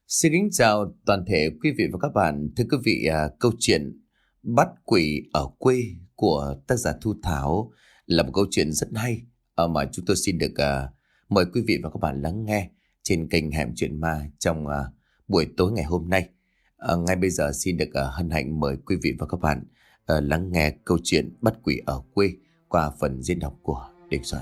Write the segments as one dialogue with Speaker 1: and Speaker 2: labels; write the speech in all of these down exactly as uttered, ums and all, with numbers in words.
Speaker 1: Xin kính chào toàn thể quý vị và các bạn. Thưa quý vị, à, câu chuyện Bắt quỷ ở quê của tác giả Thu Thảo là một câu chuyện rất hay à, mà chúng tôi xin được à, mời quý vị và các bạn lắng nghe trên kênh Hẻm Chuyện Ma trong à, buổi tối ngày hôm nay. À, ngay bây giờ xin được à, hân hạnh mời quý vị và các bạn à, lắng nghe câu chuyện Bắt quỷ ở quê qua phần diễn đọc của Đình Soạn.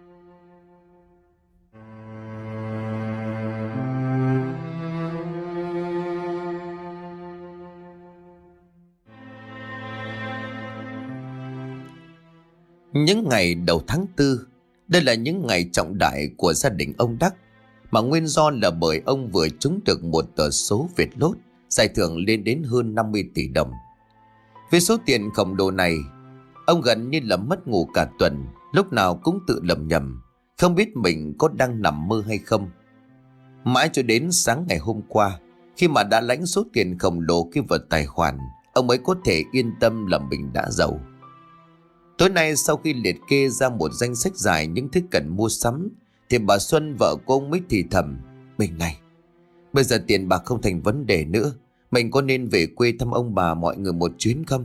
Speaker 1: Những ngày đầu tháng tư, đây là những ngày trọng đại của gia đình ông Đắc, mà nguyên do là bởi ông vừa trúng được một tờ số Việt Lốt, giải thưởng lên đến hơn năm mươi tỷ đồng. Với số tiền khổng lồ này, ông gần như là mất ngủ cả tuần, lúc nào cũng tự lầm nhầm, không biết mình có đang nằm mơ hay không. Mãi cho đến sáng ngày hôm qua, khi mà đã lãnh số tiền khổng lồ kia vào tài khoản, ông mới có thể yên tâm là mình đã giàu. Tối nay sau khi liệt kê ra một danh sách dài những thứ cần mua sắm, thì bà Xuân vợ của ông mới thì thầm: Mình này, bây giờ tiền bạc không thành vấn đề nữa, mình có nên về quê thăm ông bà mọi người một chuyến không?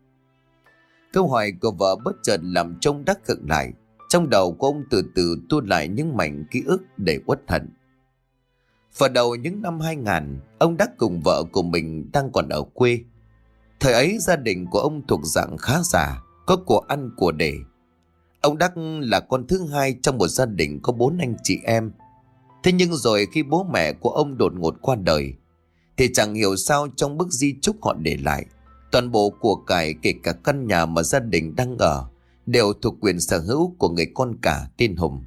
Speaker 1: Câu hỏi của vợ bất chợt làm cho ông Đắc khựng lại. Trong đầu của ông từ từ tua lại những mảnh ký ức để uất hận. Vào đầu những năm hai nghìn, ông Đắc cùng vợ của mình đang còn ở quê. Thời ấy gia đình của ông thuộc dạng khá giả, có của ăn của để. Ông Đắc là con thứ hai trong một gia đình có bốn anh chị em. Thế nhưng rồi khi bố mẹ của ông đột ngột qua đời, thì chẳng hiểu sao trong bức di chúc họ để lại, toàn bộ của cải kể cả căn nhà mà gia đình đang ở đều thuộc quyền sở hữu của người con cả tên Hùng.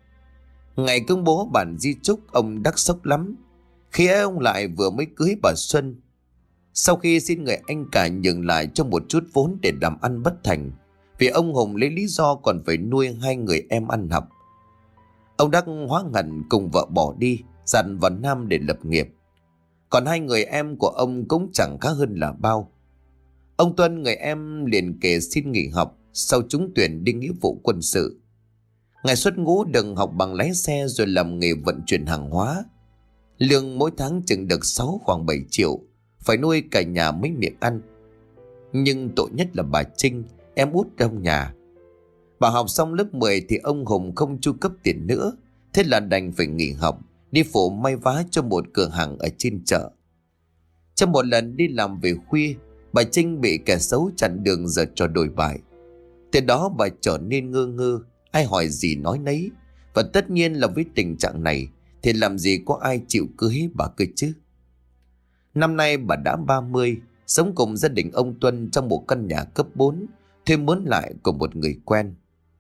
Speaker 1: Ngày công bố bản di chúc, ông Đắc sốc lắm, khi ấy ông lại vừa mới cưới bà Xuân. Sau khi xin người anh cả nhường lại cho một chút vốn để làm ăn bất thành, vì ông Hùng lấy lý do còn phải nuôi hai người em ăn học, ông Đắc hóa ngần cùng vợ bỏ đi, dặn vào Nam để lập nghiệp. Còn hai người em của ông cũng chẳng khá hơn là bao. Ông Tuân, người em, liền kề xin nghỉ học sau trúng tuyển đi nghĩa vụ quân sự. Ngày xuất ngũ đừng học bằng lái xe rồi làm nghề vận chuyển hàng hóa. Lương mỗi tháng chừng được sáu khoảng bảy triệu, phải nuôi cả nhà mấy miệng ăn. Nhưng tội nhất là bà Trinh, em út trong nhà. Bà học xong lớp mười thì ông Hùng không chu cấp tiền nữa, thế là đành phải nghỉ học, đi phụ may vá cho một cửa hàng ở trên chợ. Trong một lần đi làm về khuya, bà Trinh bị kẻ xấu chặn đường giở trò đổi bại. Từ đó bà trở nên ngơ ngơ, ai hỏi gì nói nấy. Và tất nhiên là với tình trạng này thì làm gì có ai chịu cưới bà cơ chứ. Năm nay bà đã ba mươi, sống cùng gia đình ông Tuân trong một căn nhà cấp bốn, thuê mướn lại của một người quen.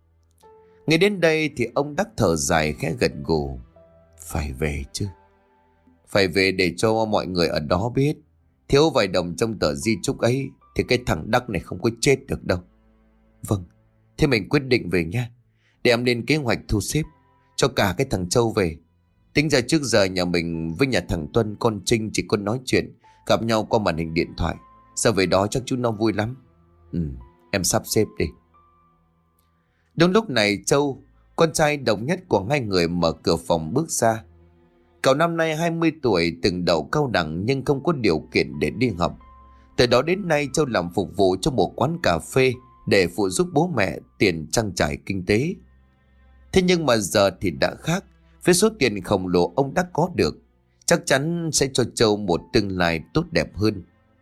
Speaker 1: Ngay đến đây thì ông Đắc thở dài khẽ gật gù. Phải về chứ. Phải về để cho mọi người ở đó biết, thiếu vài đồng trong tờ di chúc ấy thì cái thằng Đắc này không có chết được đâu. Vâng, thế mình quyết định về nha. Để em lên kế hoạch thu xếp cho cả cái thằng Châu về. Tính ra trước giờ nhà mình với nhà thằng Tuân, con Trinh chỉ có nói chuyện, gặp nhau qua màn hình điện thoại. Giờ về đó chắc chú nó vui lắm. Ừ, em sắp xếp đi. Đúng lúc này Châu, con trai độc nhất của hai người, mở cửa phòng bước ra. Cậu năm nay hai mươi tuổi, từng đậu cao đẳng nhưng không có điều kiện để đi học. Từ đó đến nay Châu làm phục vụ cho một quán cà phê để phụ giúp bố mẹ tiền trang trải kinh tế. Thế nhưng mà giờ thì đã khác. Với số tiền khổng lồ ông đã có được, chắc chắn sẽ cho Châu một tương lai tốt đẹp hơn.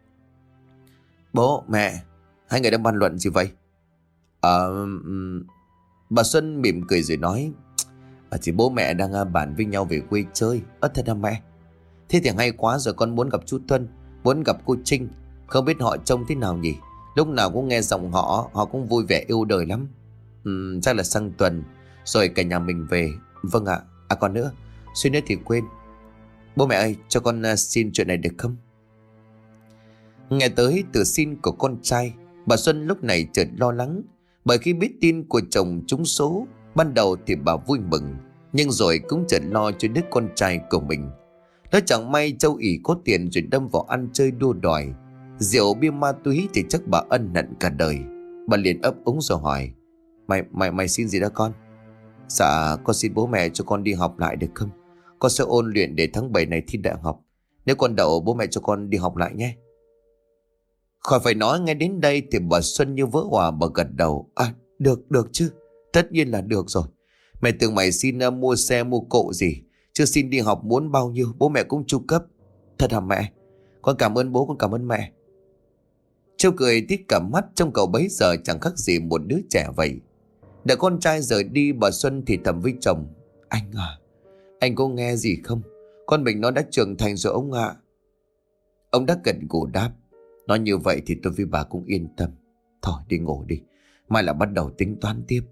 Speaker 1: Bố, mẹ, hai người đang bàn luận gì vậy? Ờ... Um, bà Xuân mỉm cười rồi nói: à, thì bố mẹ đang uh, bàn với nhau về quê chơi. Ơ thật hả mẹ? Thế thì hay quá rồi, con muốn gặp chú Tuân, muốn gặp cô Trinh. Không biết họ trông thế nào nhỉ? Lúc nào cũng nghe giọng họ, họ cũng vui vẻ yêu đời lắm. um, Chắc là sang tuần rồi cả nhà mình về. Vâng ạ. À còn nữa, suy nữa thì quên. Bố mẹ ơi, cho con uh, xin chuyện này được không? Nghe tới từ xin của con trai, bà Xuân lúc này chợt lo lắng. Bởi khi biết tin của chồng trúng số, ban đầu thì bà vui mừng, nhưng rồi cũng chợt lo cho đứa con trai của mình. Đó chẳng may Châu ỷ có tiền rồi đâm vào ăn chơi đua đòi, rượu bia ma túy thì chắc bà ân hận cả đời. Bà liền ấp úng rồi hỏi: Mày mày mày xin gì đó con? Dạ con xin bố mẹ cho con đi học lại được không? Con sẽ ôn luyện để tháng bảy này thi đại học. Nếu con đậu bố mẹ cho con đi học lại nhé. Khỏi phải nói, nghe đến đây thì bà Xuân như vỡ hòa, bà gật đầu. À được, được chứ. Tất nhiên là được rồi. Mẹ tưởng mày xin uh, mua xe mua cộ gì, chứ xin đi học muốn bao nhiêu bố mẹ cũng chu cấp. Thật hả mẹ? Con cảm ơn bố, con cảm ơn mẹ. Châu cười tít cả mắt, trong cậu bấy giờ chẳng khác gì một đứa trẻ vậy. Đợi con trai rời đi, bà Xuân thì thầm với chồng. Anh à, anh có nghe gì không? Con mình nó đã trưởng thành rồi ông ạ. Ông đã gật gù đáp. Nói như vậy thì tôi với bà cũng yên tâm. Thôi đi ngủ đi, mai là bắt đầu tính toán tiếp.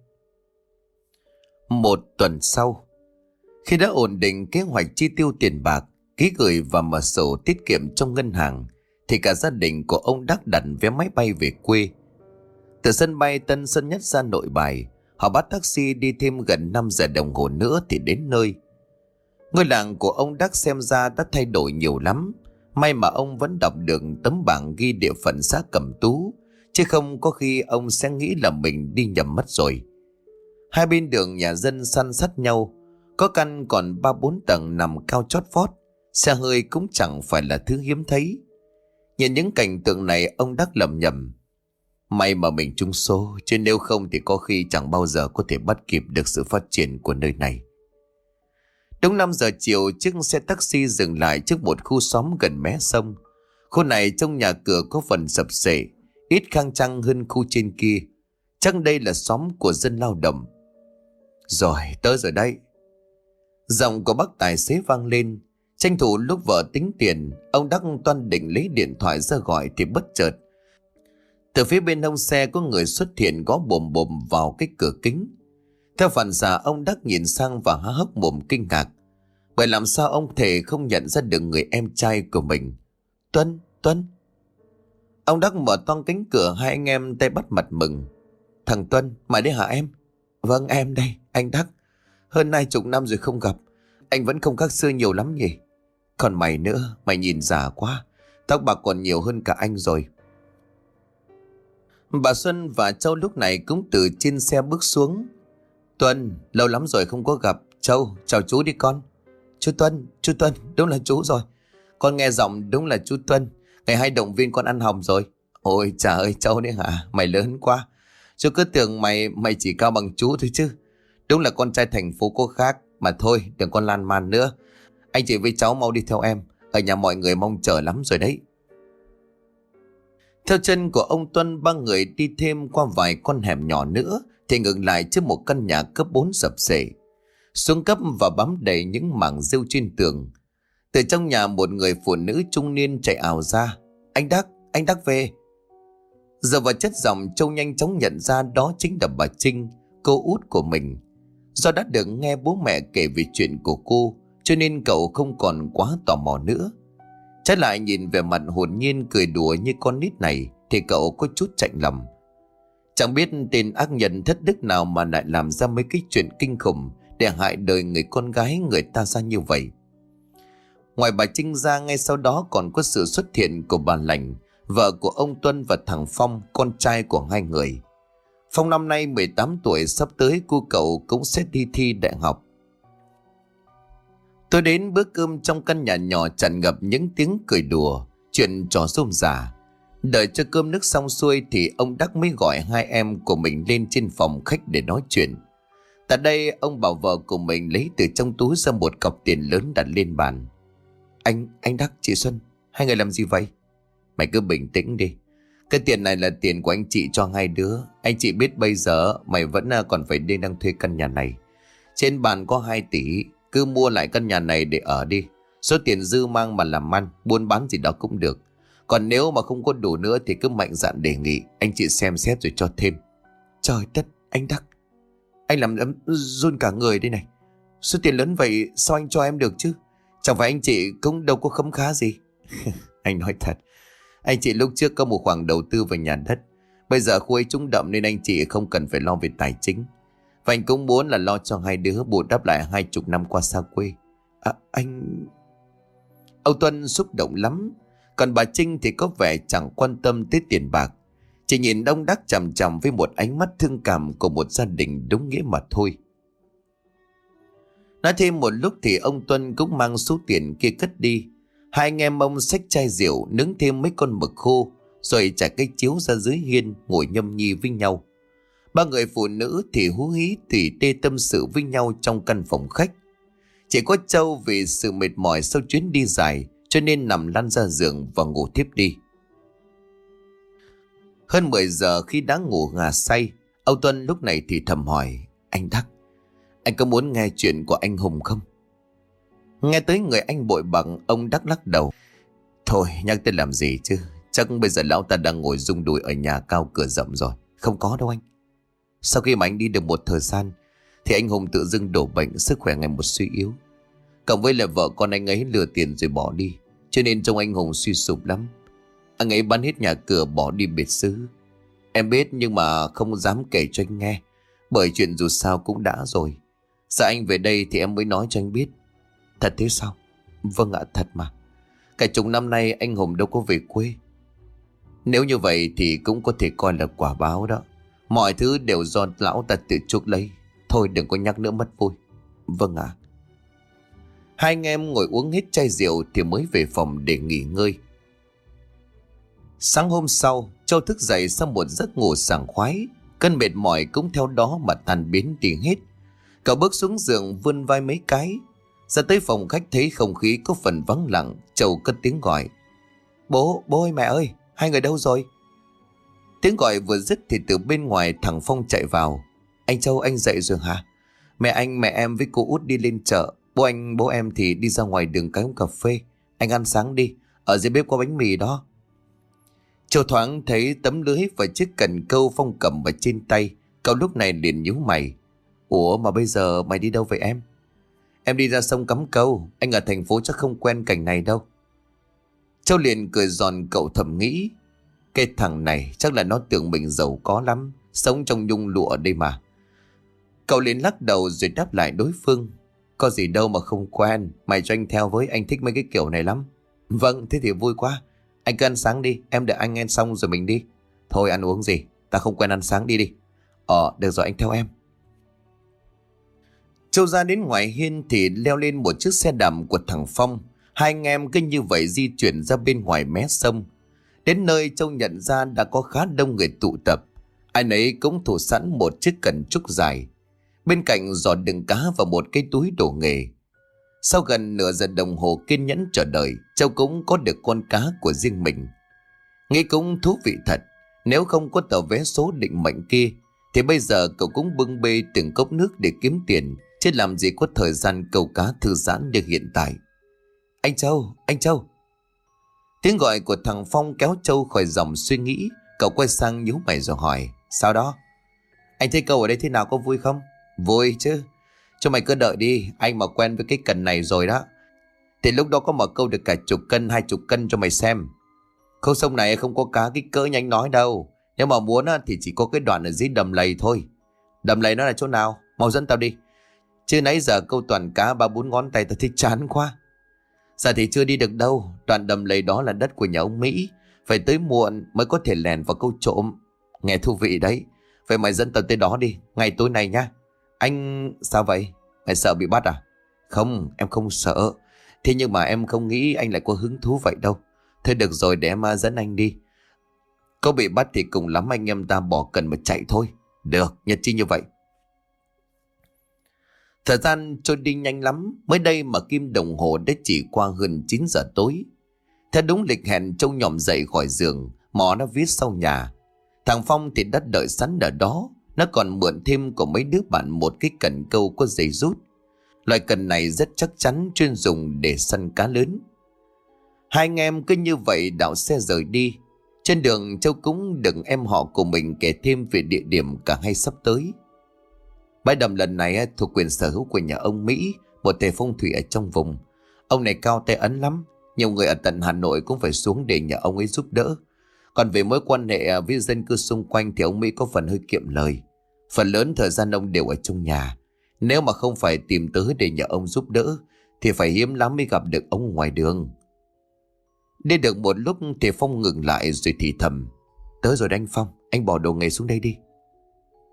Speaker 1: Một tuần sau, khi đã ổn định kế hoạch chi tiêu tiền bạc, ký gửi và mở sổ tiết kiệm trong ngân hàng, thì cả gia đình của ông Đắc đặt vé máy bay về quê. Từ sân bay Tân Sơn Nhất ra Nội Bài, họ bắt taxi đi thêm gần năm giờ đồng hồ nữa thì đến nơi. Ngôi làng của ông Đắc xem ra đã thay đổi nhiều lắm. May mà ông vẫn đọc được tấm bảng ghi địa phận xã Cẩm Tú, chứ không có khi ông sẽ nghĩ là mình đi nhầm mất rồi. Hai bên đường nhà dân san sát nhau, có căn còn ba bốn tầng nằm cao chót vót, xe hơi cũng chẳng phải là thứ hiếm thấy. Nhìn những cảnh tượng này, ông Đắc lẩm nhẩm. May mà mình trúng số, chứ nếu không thì có khi chẳng bao giờ có thể bắt kịp được sự phát triển của nơi này. Đúng năm giờ chiều, chiếc xe taxi dừng lại trước một khu xóm gần mé sông. Khu này trong nhà cửa có phần sập xệ, ít khang trang hơn khu trên kia. Chắc đây là xóm của dân lao động. Rồi, tới rồi đây. Giọng của bác tài xế vang lên. Tranh thủ lúc vợ tính tiền, ông Đắc toan định lấy điện thoại ra gọi thì bất chợt, từ phía bên hông xe có người xuất hiện gõ bồm bồm vào cái cửa kính. Theo phản xạ, ông Đắc nhìn sang và há hốc mồm kinh ngạc. Bởi làm sao ông thể không nhận ra được người em trai của mình. Tuân, Tuân. Ông Đắc mở toang cánh cửa, hai anh em tay bắt mặt mừng. Thằng Tuân, mày đấy hả em? Vâng em đây, anh Đắc. Hơn hai chục năm rồi không gặp, anh vẫn không khác xưa nhiều lắm nhỉ? Còn mày nữa, mày nhìn già quá, tóc bạc còn nhiều hơn cả anh rồi. Bà Xuân và Châu lúc này cũng từ trên xe bước xuống. Tuân, lâu lắm rồi không có gặp. Châu, chào chú đi con. Chú Tuân, chú Tuân, đúng là chú rồi. Con nghe giọng đúng là chú Tuân. Ngày hai động viên con ăn hồng rồi. Ôi trời ơi, Châu đấy hả? Mày lớn quá. Chú cứ tưởng mày mày chỉ cao bằng chú thôi chứ. Đúng là con trai thành phố có khác. Mà thôi, đừng con lan man nữa. Anh chị với cháu mau đi theo em. Ở nhà mọi người mong chờ lắm rồi đấy. Theo chân của ông Tuân, ba người đi thêm qua vài con hẻm nhỏ nữa thì ngừng lại trước một căn nhà cấp bốn sập xệ. Xuống cấp và bám đầy những mảng rêu trên tường. Từ trong nhà một người phụ nữ trung niên chạy ào ra. Anh Đắc, anh Đắc về. Giờ vào chất giọng, Châu nhanh chóng nhận ra đó chính là bà Trinh, cô út của mình. Do đã được nghe bố mẹ kể về chuyện của cô, cho nên cậu không còn quá tò mò nữa. Trái lại nhìn về mặt hồn nhiên cười đùa như con nít này thì cậu có chút chạnh lòng. Chẳng biết tên ác nhân thất đức nào mà lại làm ra mấy cái chuyện kinh khủng để hại đời người con gái người ta ra như vậy. Ngoài bà Trinh ra, ngay sau đó còn có sự xuất hiện của bà Lành, vợ của ông Tuân, và thằng Phong, con trai của hai người. Phong năm nay mười tám tuổi, sắp tới cô cậu cũng sẽ đi thi đại học. Tôi đến bữa cơm trong căn nhà nhỏ tràn ngập những tiếng cười đùa, chuyện trò rôm rả. Đợi cho cơm nước xong xuôi thì ông Đắc mới gọi hai em của mình lên trên phòng khách để nói chuyện. Tại đây ông bảo vợ của mình lấy từ trong túi ra một cọc tiền lớn đặt lên bàn. Anh, anh Đắc, chị Xuân, hai người làm gì vậy? Mày cứ bình tĩnh đi. Cái tiền này là tiền của anh chị cho hai đứa. Anh chị biết bây giờ mày vẫn còn phải đi đang thuê căn nhà này. Trên bàn có hai tỷ. Cứ mua lại căn nhà này để ở đi. Số tiền dư mang mà làm ăn, buôn bán gì đó cũng được. Còn nếu mà không có đủ nữa thì cứ mạnh dạn đề nghị, anh chị xem xét rồi cho thêm. Trời đất, anh Đắc, anh làm em run cả người đây này. Số tiền lớn vậy sao anh cho em được chứ? Chẳng phải anh chị cũng đâu có khấm khá gì. Anh nói thật, anh chị lúc trước có một khoản đầu tư vào nhà đất. Bây giờ khu ấy trúng đậm nên anh chị không cần phải lo về tài chính. Và anh cũng muốn là lo cho hai đứa bù đắp lại hai chục năm qua xa quê. À, anh... Ông Tuân xúc động lắm. Còn bà Trinh thì có vẻ chẳng quan tâm tới tiền bạc. Chỉ nhìn ông Đắc chằm chằm với một ánh mắt thương cảm của một gia đình đúng nghĩa mà thôi. Nói thêm một lúc thì ông Tuân cũng mang số tiền kia cất đi. Hai anh em ông xách chai rượu, nướng thêm mấy con mực khô, rồi trải cái chiếu ra dưới hiên ngồi nhâm nhi với nhau. Ba người phụ nữ thì hú hí tỉ tê tâm sự với nhau trong căn phòng khách. Chỉ có Châu vì sự mệt mỏi sau chuyến đi dài cho nên nằm lăn ra giường và ngủ thiếp đi. Hơn mười giờ khi đã ngủ ngà say, Âu Tuân lúc này thì thầm hỏi: Anh Đắc, anh có muốn nghe chuyện của anh Hùng không? Nghe tới người anh bội bằng, ông Đắc lắc đầu: Thôi nhắc tên làm gì chứ, chắc bây giờ lão ta đang ngồi rung đùi ở nhà cao cửa rộng rồi. Không có đâu anh. Sau khi mà anh đi được một thời gian thì anh Hùng tự dưng đổ bệnh, sức khỏe ngày một suy yếu. Cộng với là vợ con anh ấy lừa tiền rồi bỏ đi, cho nên trông anh Hùng suy sụp lắm. Anh ấy bán hết nhà cửa bỏ đi biệt xứ. Em biết nhưng mà không dám kể cho anh nghe, bởi chuyện dù sao cũng đã rồi. Sợ anh về đây thì em mới nói cho anh biết. Thật thế sao? Vâng ạ, thật mà. Cả chục năm nay anh Hùng đâu có về quê. Nếu như vậy thì cũng có thể coi là quả báo đó. Mọi thứ đều do lão ta tự chuốc lấy. Thôi đừng có nhắc nữa mất vui. Vâng ạ. Hai anh em ngồi uống hết chai rượu thì mới về phòng để nghỉ ngơi. Sáng hôm sau, Châu thức dậy sau một giấc ngủ sảng khoái. Cơn mệt mỏi cũng theo đó mà tan biến đi hết. Cậu bước xuống giường vươn vai mấy cái. Ra tới phòng khách thấy không khí có phần vắng lặng. Châu cất tiếng gọi: Bố, bố ơi, mẹ ơi, hai người đâu rồi? Tiếng gọi vừa dứt thì từ bên ngoài thằng Phong chạy vào: Anh Châu, anh dậy rồi hả? Mẹ anh, mẹ em với cô út đi lên chợ. Bố anh, bố em thì đi ra ngoài đường cái uống cà phê. Anh ăn sáng đi, ở dưới bếp có bánh mì đó. Châu thoáng thấy tấm lưới và chiếc cần câu Phong cầm ở trên tay. Cậu lúc này liền nhíu mày: Ủa mà bây giờ mày đi đâu vậy em? Em đi ra sông cắm câu. Anh ở thành phố chắc không quen cảnh này đâu. Châu liền cười giòn, cậu thầm nghĩ: Cái thằng này chắc là nó tưởng mình giàu có lắm, sống trong nhung lụa đây mà. Cậu liền lắc đầu rồi đáp lại đối phương: Có gì đâu mà không quen, mày cho anh theo với, anh thích mấy cái kiểu này lắm. Vâng, thế thì vui quá. Anh cứ ăn sáng đi, em đợi anh ăn xong rồi mình đi. Thôi ăn uống gì, ta không quen ăn sáng, đi đi. Ờ, được rồi, anh theo em. Châu ra đến ngoài hiên thì leo lên một chiếc xe đạp của thằng Phong. Hai anh em cứ như vậy di chuyển ra bên ngoài mé sông. Đến nơi Châu nhận ra đã có khá đông người tụ tập. Ai nấy cũng thủ sẵn một chiếc cần trúc dài. Bên cạnh giỏ đựng cá và một cái túi đồ nghề. Sau gần nửa giờ đồng hồ kiên nhẫn chờ đợi, Châu cũng có được con cá của riêng mình. Nghĩ cũng thú vị thật. Nếu không có tờ vé số định mệnh kia thì bây giờ cậu cũng bưng bê từng cốc nước để kiếm tiền, chứ làm gì có thời gian câu cá thư giãn như hiện tại. Anh Châu, anh Châu. Tiếng gọi của thằng Phong kéo Châu khỏi dòng suy nghĩ. Cậu quay sang nhíu mày rồi hỏi: Sao đó? Anh thấy câu ở đây thế nào, có vui không? Vui chứ. Cho mày cứ đợi đi, anh mà quen với cái cần này rồi đó thì lúc đó có mở câu được cả chục cân, hai chục cân cho mày xem. Khâu sông này không có cá kích cỡ như anh nói đâu. Nếu mà muốn thì chỉ có cái đoạn ở dưới đầm lầy thôi. Đầm lầy nó là chỗ nào? Mau dẫn tao đi. Chứ nãy giờ câu toàn cá ba bốn ngón tay tao thích chán quá. Giờ thì chưa đi được đâu. Đoạn đầm lầy đó là đất của nhà ông Mỹ. Phải tới muộn mới có thể lèn vào câu trộm. Nghe thú vị đấy. Vậy mày dẫn tao tới đó đi, ngày tối nay nhá. Anh... Sao vậy? Mày sợ bị bắt à? Không, em không sợ. Thế nhưng mà em không nghĩ anh lại có hứng thú vậy đâu. Thôi được rồi, để em dẫn anh đi. Có bị bắt thì cùng lắm anh em ta bỏ cần mà chạy thôi. Được, nhất trí như vậy. Thời gian trôi đi nhanh lắm. Mới đây mà kim đồng hồ đã chỉ qua hơn chín giờ tối. Theo đúng lịch hẹn, Châu nhòm dậy khỏi giường, mò nó viết sau nhà. Thằng Phong thì đã đợi sẵn ở đó. Nó còn mượn thêm của mấy đứa bạn một cái cần câu có dây rút. Loại cần này rất chắc chắn, chuyên dùng để săn cá lớn. Hai anh em cứ như vậy đảo xe rời đi. Trên đường Châu cũng đừng em họ của mình kể thêm về địa điểm cả hai sắp tới. Bãi đầm lần này thuộc quyền sở hữu của nhà ông Mỹ, một thầy phong thủy ở trong vùng. Ông này cao tay ấn lắm. Nhiều người ở tận Hà Nội cũng phải xuống để nhờ ông ấy giúp đỡ. Còn về mối quan hệ với dân cư xung quanh thì ông Mỹ có phần hơi kiệm lời. Phần lớn thời gian ông đều ở trong nhà. Nếu mà không phải tìm tới để nhờ ông giúp đỡ thì phải hiếm lắm mới gặp được ông ngoài đường. Đi được một lúc thì Phong ngừng lại rồi thì thầm: Tới rồi anh Phong, anh bỏ đồ nghề xuống đây đi.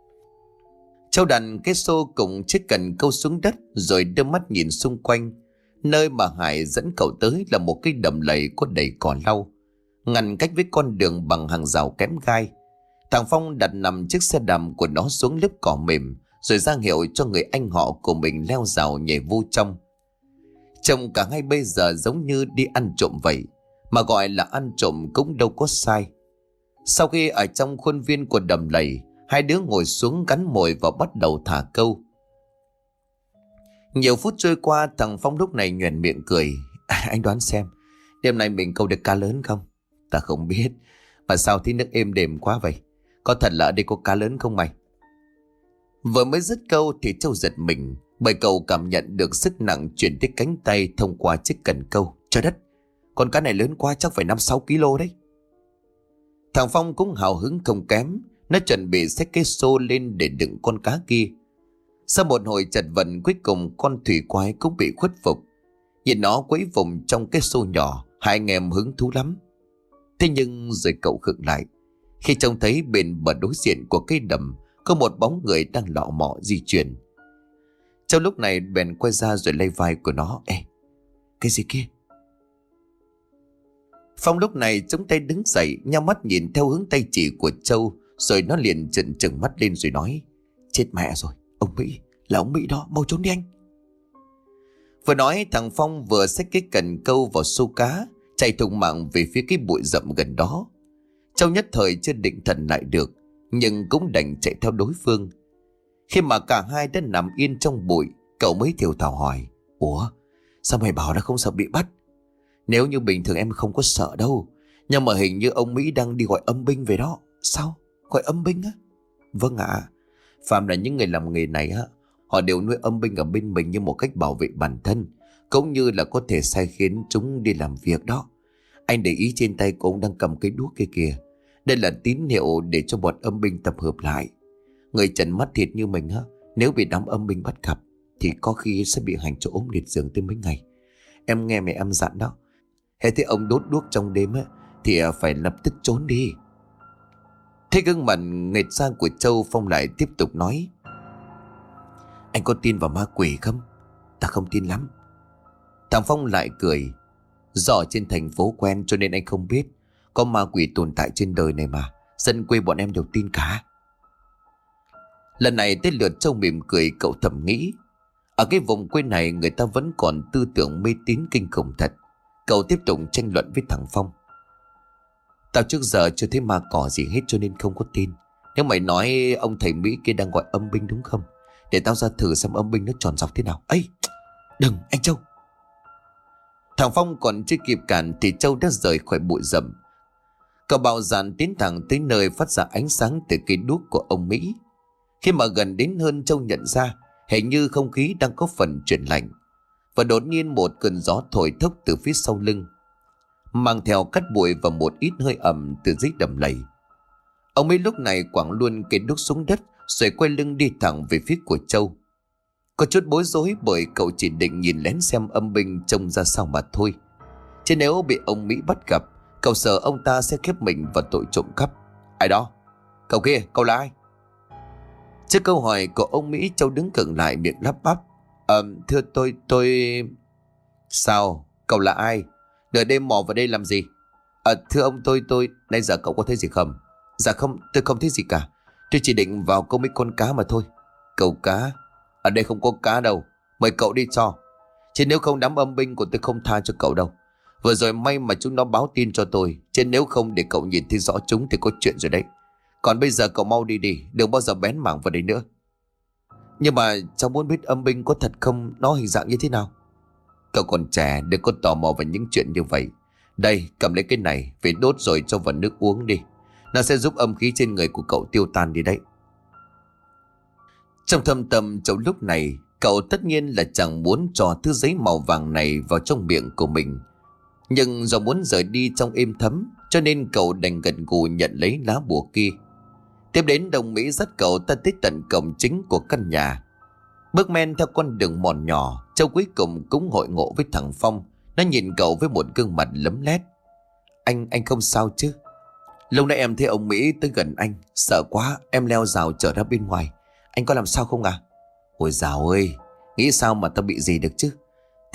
Speaker 1: Châu đặt cái xô cùng chiếc cần câu xuống đất rồi đưa mắt nhìn xung quanh. Nơi mà Hải dẫn cậu tới là một cái đầm lầy có đầy cỏ lau, ngăn cách với con đường bằng hàng rào kẽm gai. Thằng Phong đặt nằm chiếc xe đạp của nó xuống lớp cỏ mềm, rồi ra hiệu cho người anh họ của mình leo rào nhảy vô trong. Trông cả hai bây giờ giống như đi ăn trộm vậy, mà gọi là ăn trộm cũng đâu có sai. Sau khi ở trong khuôn viên của đầm lầy, hai đứa ngồi xuống gắn mồi và bắt đầu thả câu. Nhiều phút trôi qua, thằng Phong lúc này nhoẻn miệng cười. À, anh đoán xem, đêm nay mình câu được cá lớn không? Ta không biết, mà sao thấy nước êm đềm quá vậy? Có thật là ở đây có cá lớn không mày? Vừa mới dứt câu thì Châu giật mình, bởi cậu cảm nhận được sức nặng chuyển tới cánh tay thông qua chiếc cần câu. Trời đất, con cá này lớn quá, chắc phải năm sáu ki lô đấy. Thằng Phong cũng hào hứng không kém, nó chuẩn bị xách cái xô lên để đựng con cá kia. Sau một hồi chật vật, cuối cùng con thủy quái cũng bị khuất phục. Nhìn nó quấy vùng trong cái xô nhỏ, hai anh em hứng thú lắm. Thế nhưng rồi cậu khựng lại khi trông thấy bên bờ đối diện của cây đầm có một bóng người đang lọ mọ di chuyển. Trong lúc này bèn quay ra rồi lay vai của nó. Ê, cái gì kia? Phong lúc này chống tay đứng dậy, nhắm mắt nhìn theo hướng tay chỉ của Châu, rồi nó liền trợn trừng mắt lên rồi nói: Chết mẹ rồi, ông Mỹ, là ông Mỹ đó, mau trốn đi anh. Vừa nói thằng Phong vừa xách cái cần câu vào xô cá, chạy thục mạng về phía cái bụi rậm gần đó. Châu nhất thời chưa định thần lại được, nhưng cũng đành chạy theo đối phương. Khi mà cả hai đã nằm yên trong bụi, cậu mới thều thào hỏi: Ủa, sao mày bảo nó không sợ bị bắt? Nếu như bình thường em không có sợ đâu, nhưng mà hình như ông Mỹ đang đi gọi âm binh về đó. Sao? Gọi âm binh á? Vâng ạ. À, phàm là những người làm nghề này á, họ đều nuôi âm binh ở bên mình như một cách bảo vệ bản thân, cũng như là có thể sai khiến chúng đi làm việc đó. Anh để ý trên tay của ông đang cầm cái đuốc kia kìa. Đây là tín hiệu để cho bọn âm binh tập hợp lại. Người trần mắt thịt như mình á, nếu bị đám âm binh bắt gặp thì có khi sẽ bị hành cho ốm liệt giường tới mấy ngày. Em nghe mẹ em dặn đó, hễ thấy ông đốt đuốc trong đêm á thì phải lập tức trốn đi. Thế gương mặt nghệt ra của Châu, Phong lại tiếp tục nói: Anh có tin vào ma quỷ không? Ta không tin lắm. Thằng Phong lại cười: Do ở trên thành phố quen cho nên anh không biết. Có ma quỷ tồn tại trên đời này mà, dân quê bọn em đều tin cả. Lần này tới lượt Châu mỉm cười, cậu thầm nghĩ: Ở cái vùng quê này người ta vẫn còn tư tưởng mê tín kinh khủng thật. Cậu tiếp tục tranh luận với thằng Phong: Tao trước giờ chưa thấy ma cỏ gì hết cho nên không có tin. Nếu mày nói ông thầy Mỹ kia đang gọi âm binh đúng không? Để tao ra thử xem âm binh nó tròn dọc thế nào. Ây, đừng anh Châu. Thằng Phong còn chưa kịp cản thì Châu đã rời khỏi bụi rậm. Cậu bạo dạn tiến thẳng tới nơi phát ra ánh sáng từ cây đuốc của ông Mỹ. Khi mà gần đến hơn, Châu nhận ra hình như không khí đang có phần chuyển lạnh. Và đột nhiên một cơn gió thổi thốc từ phía sau lưng, mang theo cát bụi và một ít hơi ẩm từ dưới đầm lầy. Ông Mỹ lúc này quẳng luôn cây đuốc xuống đất, rồi quay lưng đi thẳng về phía của Châu. Có chút bối rối bởi cậu chỉ định nhìn lén xem âm binh trông ra sao mà thôi. Chứ nếu bị ông Mỹ bắt gặp, cậu sợ ông ta sẽ khép mình vào tội trộm cắp. Ai đó? Cậu kia, cậu là ai? Trước câu hỏi của ông Mỹ, Châu đứng cứng lại, miệng lắp bắp: Ờ, thưa tôi, tôi... Sao? Cậu là ai? Nửa đêm mò vào đây làm gì? À, thưa ông, tôi, tôi... Nãy giờ cậu có thấy gì không? Dạ không, tôi không thấy gì cả. Tôi chỉ định vào câu mấy con cá mà thôi. Câu cá? Ở đây không có cá đâu. Mời cậu đi cho. Chứ nếu không đám âm binh của tôi không tha cho cậu đâu. Vừa rồi may mà chúng nó báo tin cho tôi. Chứ nếu không để cậu nhìn thấy rõ chúng thì có chuyện rồi đấy. Còn bây giờ cậu mau đi đi, đừng bao giờ bén mảng vào đây nữa. Nhưng mà cháu muốn biết âm binh có thật không, nó hình dạng như thế nào? Cậu còn trẻ, đừng có tò mò vào những chuyện như vậy. Đây, cầm lấy cái này, phải đốt rồi cho vào nước uống đi. Nó sẽ giúp âm khí trên người của cậu tiêu tan đi đấy. Trong thâm tâm Châu lúc này, cậu tất nhiên là chẳng muốn cho thứ giấy màu vàng này vào trong miệng của mình. Nhưng do muốn rời đi trong êm thấm, cho nên cậu đành gật gù nhận lấy lá bùa kia. Tiếp đến đồng Mỹ dắt cậu ta tới tận cổng chính của căn nhà. Bước men theo con đường mòn nhỏ, Châu cuối cùng cũng hội ngộ với thằng Phong. Nó nhìn cậu với một gương mặt lấm lét. Anh, anh không sao chứ? Lâu nay em thấy ông Mỹ tới gần anh, sợ quá, em leo rào trở ra bên ngoài. Anh có làm sao không à? Ôi dào ơi, nghĩ sao mà tao bị gì được chứ?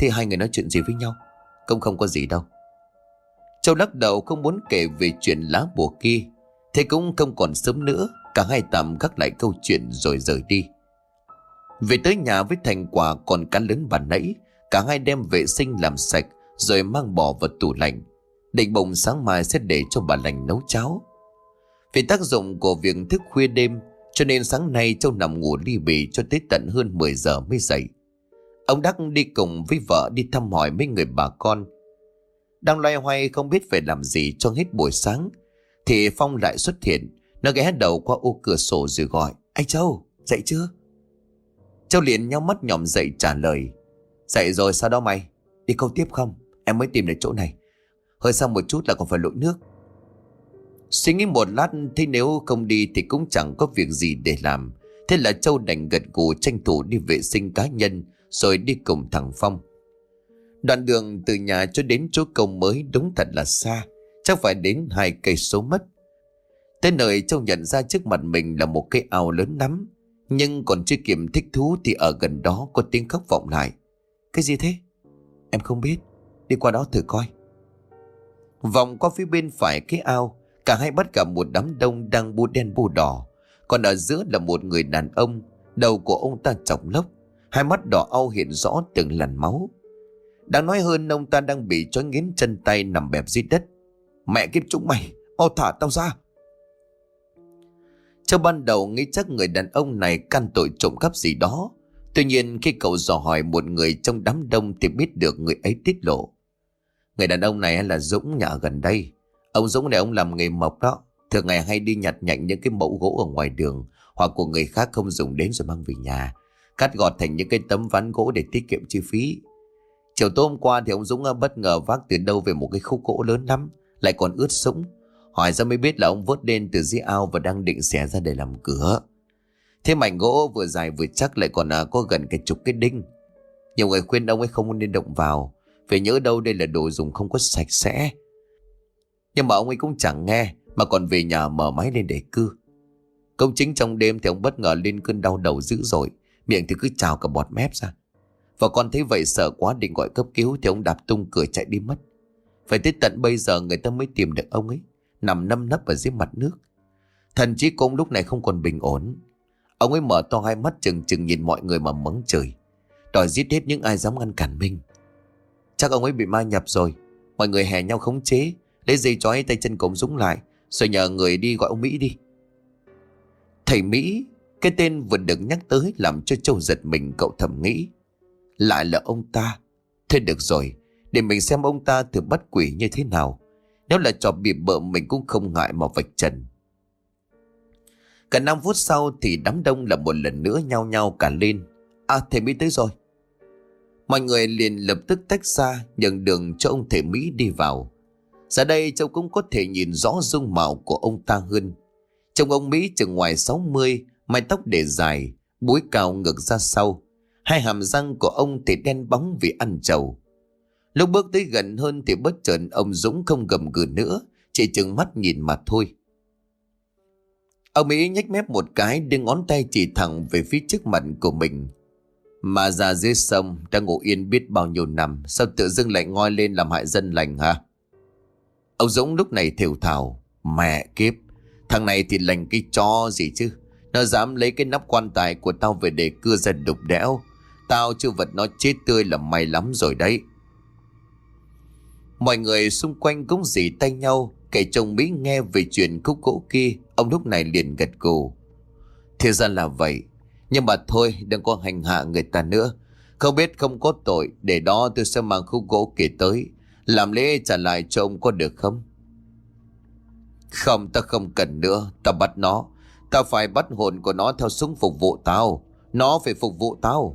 Speaker 1: Thì hai người nói chuyện gì với nhau? Cũng không có gì đâu. Châu lắc đầu không muốn kể về chuyện lá bùa kia. Thế cũng không còn sớm nữa. Cả hai tạm gác lại câu chuyện rồi rời đi. Về tới nhà với thành quả còn cá lớn bàn nãy, cả hai đem vệ sinh làm sạch rồi mang bỏ vào tủ lạnh, định bụng sáng mai sẽ để cho bà lành nấu cháo. Vì tác dụng của việc thức khuya đêm cho nên sáng nay Châu nằm ngủ li bì cho tới tận hơn mười giờ mới dậy. Ông Đắc đi cùng với vợ đi thăm hỏi mấy người bà con. Đang loay hoay không biết phải làm gì cho hết buổi sáng thì Phong lại xuất hiện. Nó ghé đầu qua ô cửa sổ rồi gọi: "Anh Châu, dậy chưa?" Châu liền nhắm mắt nhòm dậy trả lời: "Dậy rồi, sao đó mày? Đi câu tiếp không? Em mới tìm được chỗ này. Hơi sang một chút là còn phải lội nước." Suy nghĩ một lát thấy nếu không đi thì cũng chẳng có việc gì để làm. Thế là Châu đành gật gù tranh thủ đi vệ sinh cá nhân rồi đi cùng thằng Phong. Đoạn đường từ nhà cho đến chỗ câu mới đúng thật là xa, chắc phải đến hai cây số mất. Tới nơi Châu nhận ra trước mặt mình là một cái ao lớn lắm. Nhưng còn chưa kịp thích thú thì ở gần đó có tiếng khóc vọng lại. "Cái gì thế?" "Em không biết, đi qua đó thử coi." Vòng qua phía bên phải cái ao, cả hai bắt gặp một đám đông đang bu đen bu đỏ. Còn ở giữa là một người đàn ông, đầu của ông ta chọc lốc, hai mắt đỏ au hiện rõ từng làn máu. Đáng nói hơn, ông ta đang bị trói nghiến chân tay nằm bẹp dưới đất. "Mẹ kiếp chúng mày, mau thả tao ra!" Châu ban đầu nghĩ chắc người đàn ông này can tội trộm cắp gì đó. Tuy nhiên khi cậu dò hỏi một người trong đám đông thì biết được người ấy tiết lộ: "Người đàn ông này là Dũng, nhà ở gần đây. Ông Dũng này ông làm nghề mộc đó. Thường ngày hay đi nhặt nhạnh những cái mẫu gỗ ở ngoài đường hoặc của người khác không dùng đến rồi mang về nhà, cắt gọt thành những cái tấm ván gỗ để tiết kiệm chi phí. Chiều tối hôm qua thì ông Dũng bất ngờ vác từ đâu về một cái khúc gỗ lớn lắm, lại còn ướt sũng. Hỏi ra mới biết là ông vớt lên từ dưới ao và đang định xẻ ra để làm cửa. Thế mảnh gỗ vừa dài vừa chắc lại còn à, có gần cái chục cái đinh. Nhiều người khuyên ông ấy không nên động vào, phải nhớ đâu đây là đồ dùng không có sạch sẽ. Nhưng mà ông ấy cũng chẳng nghe, mà còn về nhà mở máy lên để cưa. Công chính trong đêm thì ông bất ngờ lên cơn đau đầu dữ dội, miệng thì cứ trào cả bọt mép ra. Và con thấy vậy sợ quá định gọi cấp cứu thì ông đạp tung cửa chạy đi mất. Phải tới tận bây giờ người ta mới tìm được ông ấy, nằm nâm nấp ở dưới mặt nước. Thần trí của ông lúc này không còn bình ổn. Ông ấy mở to hai mắt trừng trừng nhìn mọi người mà mắng trời, đòi giết hết những ai dám ngăn cản mình. Chắc ông ấy bị ma nhập rồi. Mọi người hè nhau khống chế, lấy dây trói tay chân của ông Dũng lại, rồi nhờ người đi gọi ông Mỹ đi. Thầy Mỹ, cái tên vừa được nhắc tới làm cho Châu giật mình. Cậu thầm nghĩ, lại là ông ta. Thôi được rồi, để mình xem ông ta thử bắt quỷ như thế nào. Nếu là trò bịp bợ mình cũng không ngại mà vạch trần. Cả năm phút sau thì đám đông là một lần nữa nhao nhao cả lên. À, thầy Mỹ tới rồi. Mọi người liền lập tức tách ra, nhường đường cho ông thầy Mỹ đi vào. Giờ đây Châu cũng có thể nhìn rõ dung mạo của ông ta hơn. Trông ông Mỹ chừng ngoài sáu mươi, mái tóc để dài, búi cao ngược ra sau. Hai hàm răng của ông thì đen bóng vì ăn trầu. Lúc bước tới gần hơn thì bất chợt ông Dũng không gầm gừ nữa, chỉ trừng mắt nhìn mà thôi. Ông Mỹ nhếch mép một cái, đưa ngón tay chỉ thẳng về phía trước mặt của mình. Mà già dưới sông đang ngủ yên biết bao nhiêu năm, sao tự dưng lại ngoi lên làm hại dân lành hả? Ông Dũng lúc này thều thào, mẹ kiếp, thằng này thì lành cái chó gì chứ. Nó dám lấy cái nắp quan tài của tao về để cưa ra đục đẽo. Tao chưa vật nó chết tươi là may lắm rồi đấy. Mọi người xung quanh cũng rỉ tay nhau. Kể chồng Mỹ nghe về chuyện khúc gỗ kia, ông lúc này liền gật gù. Thì ra là vậy. Nhưng mà thôi, đừng có hành hạ người ta nữa. Không biết không có tội, để đó tôi sẽ mang khúc gỗ kia tới, làm lễ trả lại cho ông có được không? Không, ta không cần nữa. Ta bắt nó. Ta phải bắt hồn của nó theo súng phục vụ tao. Nó phải phục vụ tao.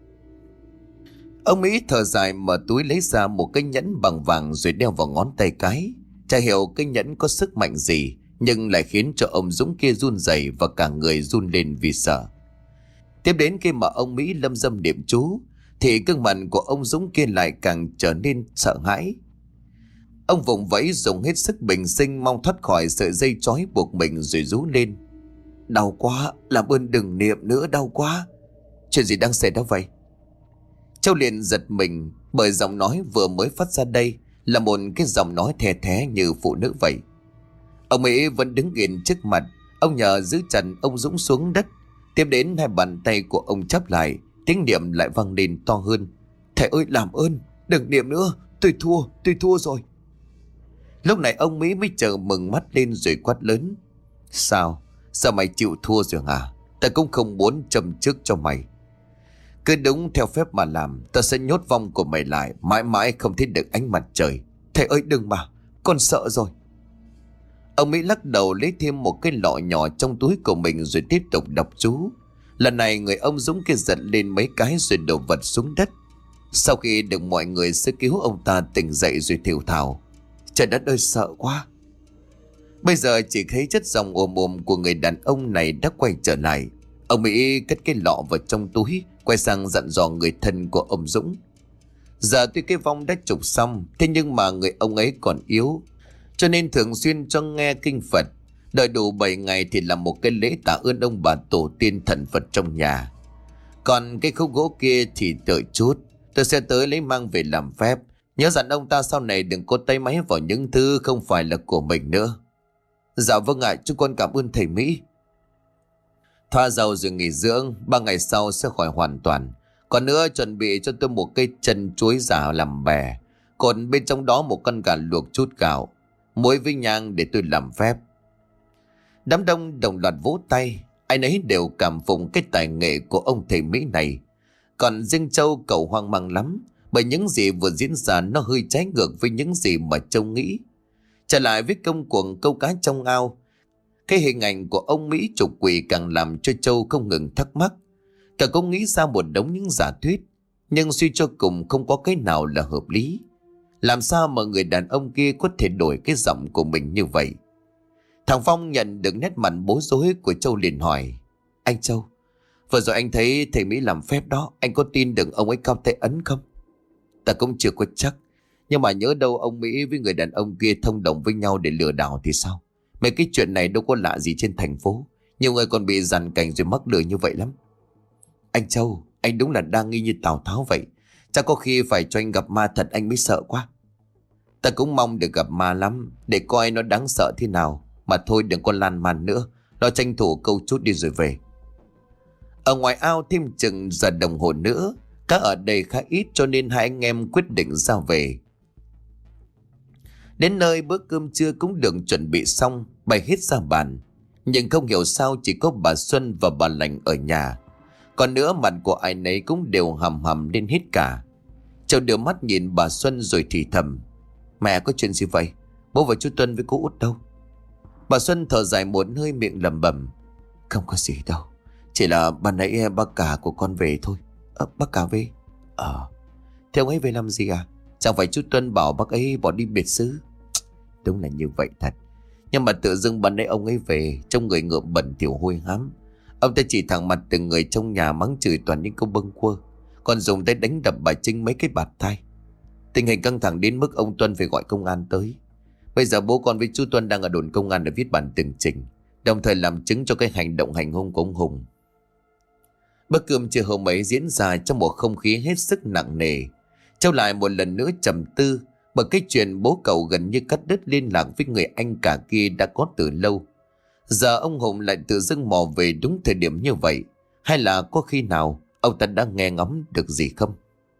Speaker 1: Ông Mỹ thở dài mở túi lấy ra một cái nhẫn bằng vàng rồi đeo vào ngón tay cái. Chả hiểu cái nhẫn có sức mạnh gì, nhưng lại khiến cho ông Dũng kia run rẩy và cả người run lên vì sợ. Tiếp đến khi mà ông Mỹ lâm dâm niệm chú thì gương mặt của ông Dũng kia lại càng trở nên sợ hãi. Ông vùng vẫy dùng hết sức bình sinh mong thoát khỏi sợi dây trói buộc mình rồi rú lên. Đau quá, làm ơn đừng niệm nữa, đau quá. Chuyện gì đang xảy ra vậy? Châu liền giật mình, bởi giọng nói vừa mới phát ra đây là một cái giọng nói the thé như phụ nữ vậy. Ông Mỹ vẫn đứng yên trước mặt. Ông nhờ giữ chặt ông Dũng xuống đất. Tiếp đến hai bàn tay của ông chắp lại. Tiếng niệm lại vang lên to hơn. Thầy ơi làm ơn, đừng niệm nữa. Tôi thua, tôi thua rồi. Lúc này ông Mỹ mới chờ mừng mắt lên rồi quát lớn. Sao? Sao mày chịu thua rồi hả? Ta cũng không muốn châm trước cho mày. Cứ đúng theo phép mà làm. Ta sẽ nhốt vong của mày lại, mãi mãi không thấy được ánh mặt trời. Thầy ơi đừng mà, con sợ rồi. Ông Mỹ lắc đầu lấy thêm một cái lọ nhỏ trong túi của mình rồi tiếp tục đọc chú. Lần này người ông Dũng kia giật lên mấy cái rồi đổ vật xuống đất. Sau khi được mọi người sơ cứu, ông ta tỉnh dậy rồi thều thào. Trời đất ơi sợ quá. Bây giờ chỉ thấy chất giọng ồm ồm của người đàn ông này đã quay trở lại. Ông Mỹ cất cái lọ vào trong túi, quay sang dặn dò người thân của ông Dũng. Giờ tuy cái vong đã trục xong, thế nhưng mà người ông ấy còn yếu, cho nên thường xuyên cho nghe kinh Phật. Đợi đủ bảy ngày thì làm một cái lễ tạ ơn ông bà tổ tiên thần Phật trong nhà. Còn cái khúc gỗ kia thì đợi chút, tôi sẽ tới lấy mang về làm phép. Nhớ dặn ông ta sau này đừng có tay máy vào những thứ không phải là của mình nữa. Dạ vâng ạ, chúng con cảm ơn thầy Mỹ. Thoa dầu rồi nghỉ dưỡng, ba ngày sau sẽ khỏi hoàn toàn. Còn nữa chuẩn bị cho tôi một cây chân chuối giả làm bè, còn bên trong đó một con gà luộc chút gạo, muối với nhang để tôi làm phép. Đám đông đồng loạt vỗ tay, ai nấy đều cảm phục cái tài nghệ của ông thầy Mỹ này. Còn riêng Châu cậu hoang mang lắm, bởi những gì vừa diễn ra nó hơi trái ngược với những gì mà Châu nghĩ. Trở lại với công cuộc câu cá trong ao, cái hình ảnh của ông Mỹ trục quỷ càng làm cho Châu không ngừng thắc mắc. Cậu cũng nghĩ ra một đống những giả thuyết, nhưng suy cho cùng không có cái nào là hợp lý. Làm sao mà người đàn ông kia có thể đổi cái giọng của mình như vậy? Thằng Phong nhận được nét mặt bối rối của Châu liền hỏi. Anh Châu, vừa rồi anh thấy thầy Mỹ làm phép đó, anh có tin được ông ấy cao tay ấn không? Ta cũng chưa có chắc, nhưng mà nhớ đâu ông Mỹ với người đàn ông kia thông đồng với nhau để lừa đảo thì sao? Mấy cái chuyện này đâu có lạ gì trên thành phố. Nhiều người còn bị giàn cảnh rồi mắc lừa như vậy lắm. Anh Châu, anh đúng là đa nghi như Tào Tháo vậy. Chắc có khi phải cho anh gặp ma thật anh mới sợ quá. Ta cũng mong được gặp ma lắm, để coi nó đáng sợ thế nào. Mà thôi đừng có lan man nữa, nó tranh thủ câu chút đi rồi về. Ở ngoài ao thêm chừng giờ đồng hồ nữa. Cá ở đây khá ít cho nên hai anh em quyết định ra về. Đến nơi bữa cơm trưa cũng được chuẩn bị xong, bày hết ra bàn. Nhưng không hiểu sao chỉ có bà Xuân và bà Lành ở nhà. Còn nữa mặt của ai nấy cũng đều hầm hầm lên hết cả. Châu đưa mắt nhìn bà Xuân rồi thì thầm. Mẹ có chuyện gì vậy? Bố và chú Tuân với cô Út đâu? Bà Xuân thở dài một hơi miệng lẩm bẩm. Không có gì đâu, chỉ là ban nãy bác cả của con về thôi. Ờ, bác cả về? Ờ, thế ông ấy về làm gì à? Chẳng phải chú Tuân bảo bác ấy bỏ đi biệt xứ? Đúng là như vậy thật. Nhưng mà tự dưng ban nãy ông ấy về, trông người ngợm bẩn thỉu hôi hám. Ông ta chỉ thẳng mặt từng người trong nhà mắng chửi toàn những câu bâng quơ, còn dùng tay đánh đập bà Trinh mấy cái bạt tai. Tình hình căng thẳng đến mức ông Tuân phải gọi công an tới. Bây giờ bố con với chú Tuân đang ở đồn công an để viết bản tường trình, đồng thời làm chứng cho cái hành động hành hung của ông Hùng. Bữa cơm trưa hôm ấy diễn ra trong một không khí hết sức nặng nề. Châu lại một lần nữa trầm tư bởi cái chuyện bố cậu gần như cắt đứt liên lạc với người anh cả kia đã có từ lâu. Giờ ông Hùng lại tự dưng mò về đúng thời điểm như vậy, hay là có khi nào ông ta đã nghe ngóng được gì không?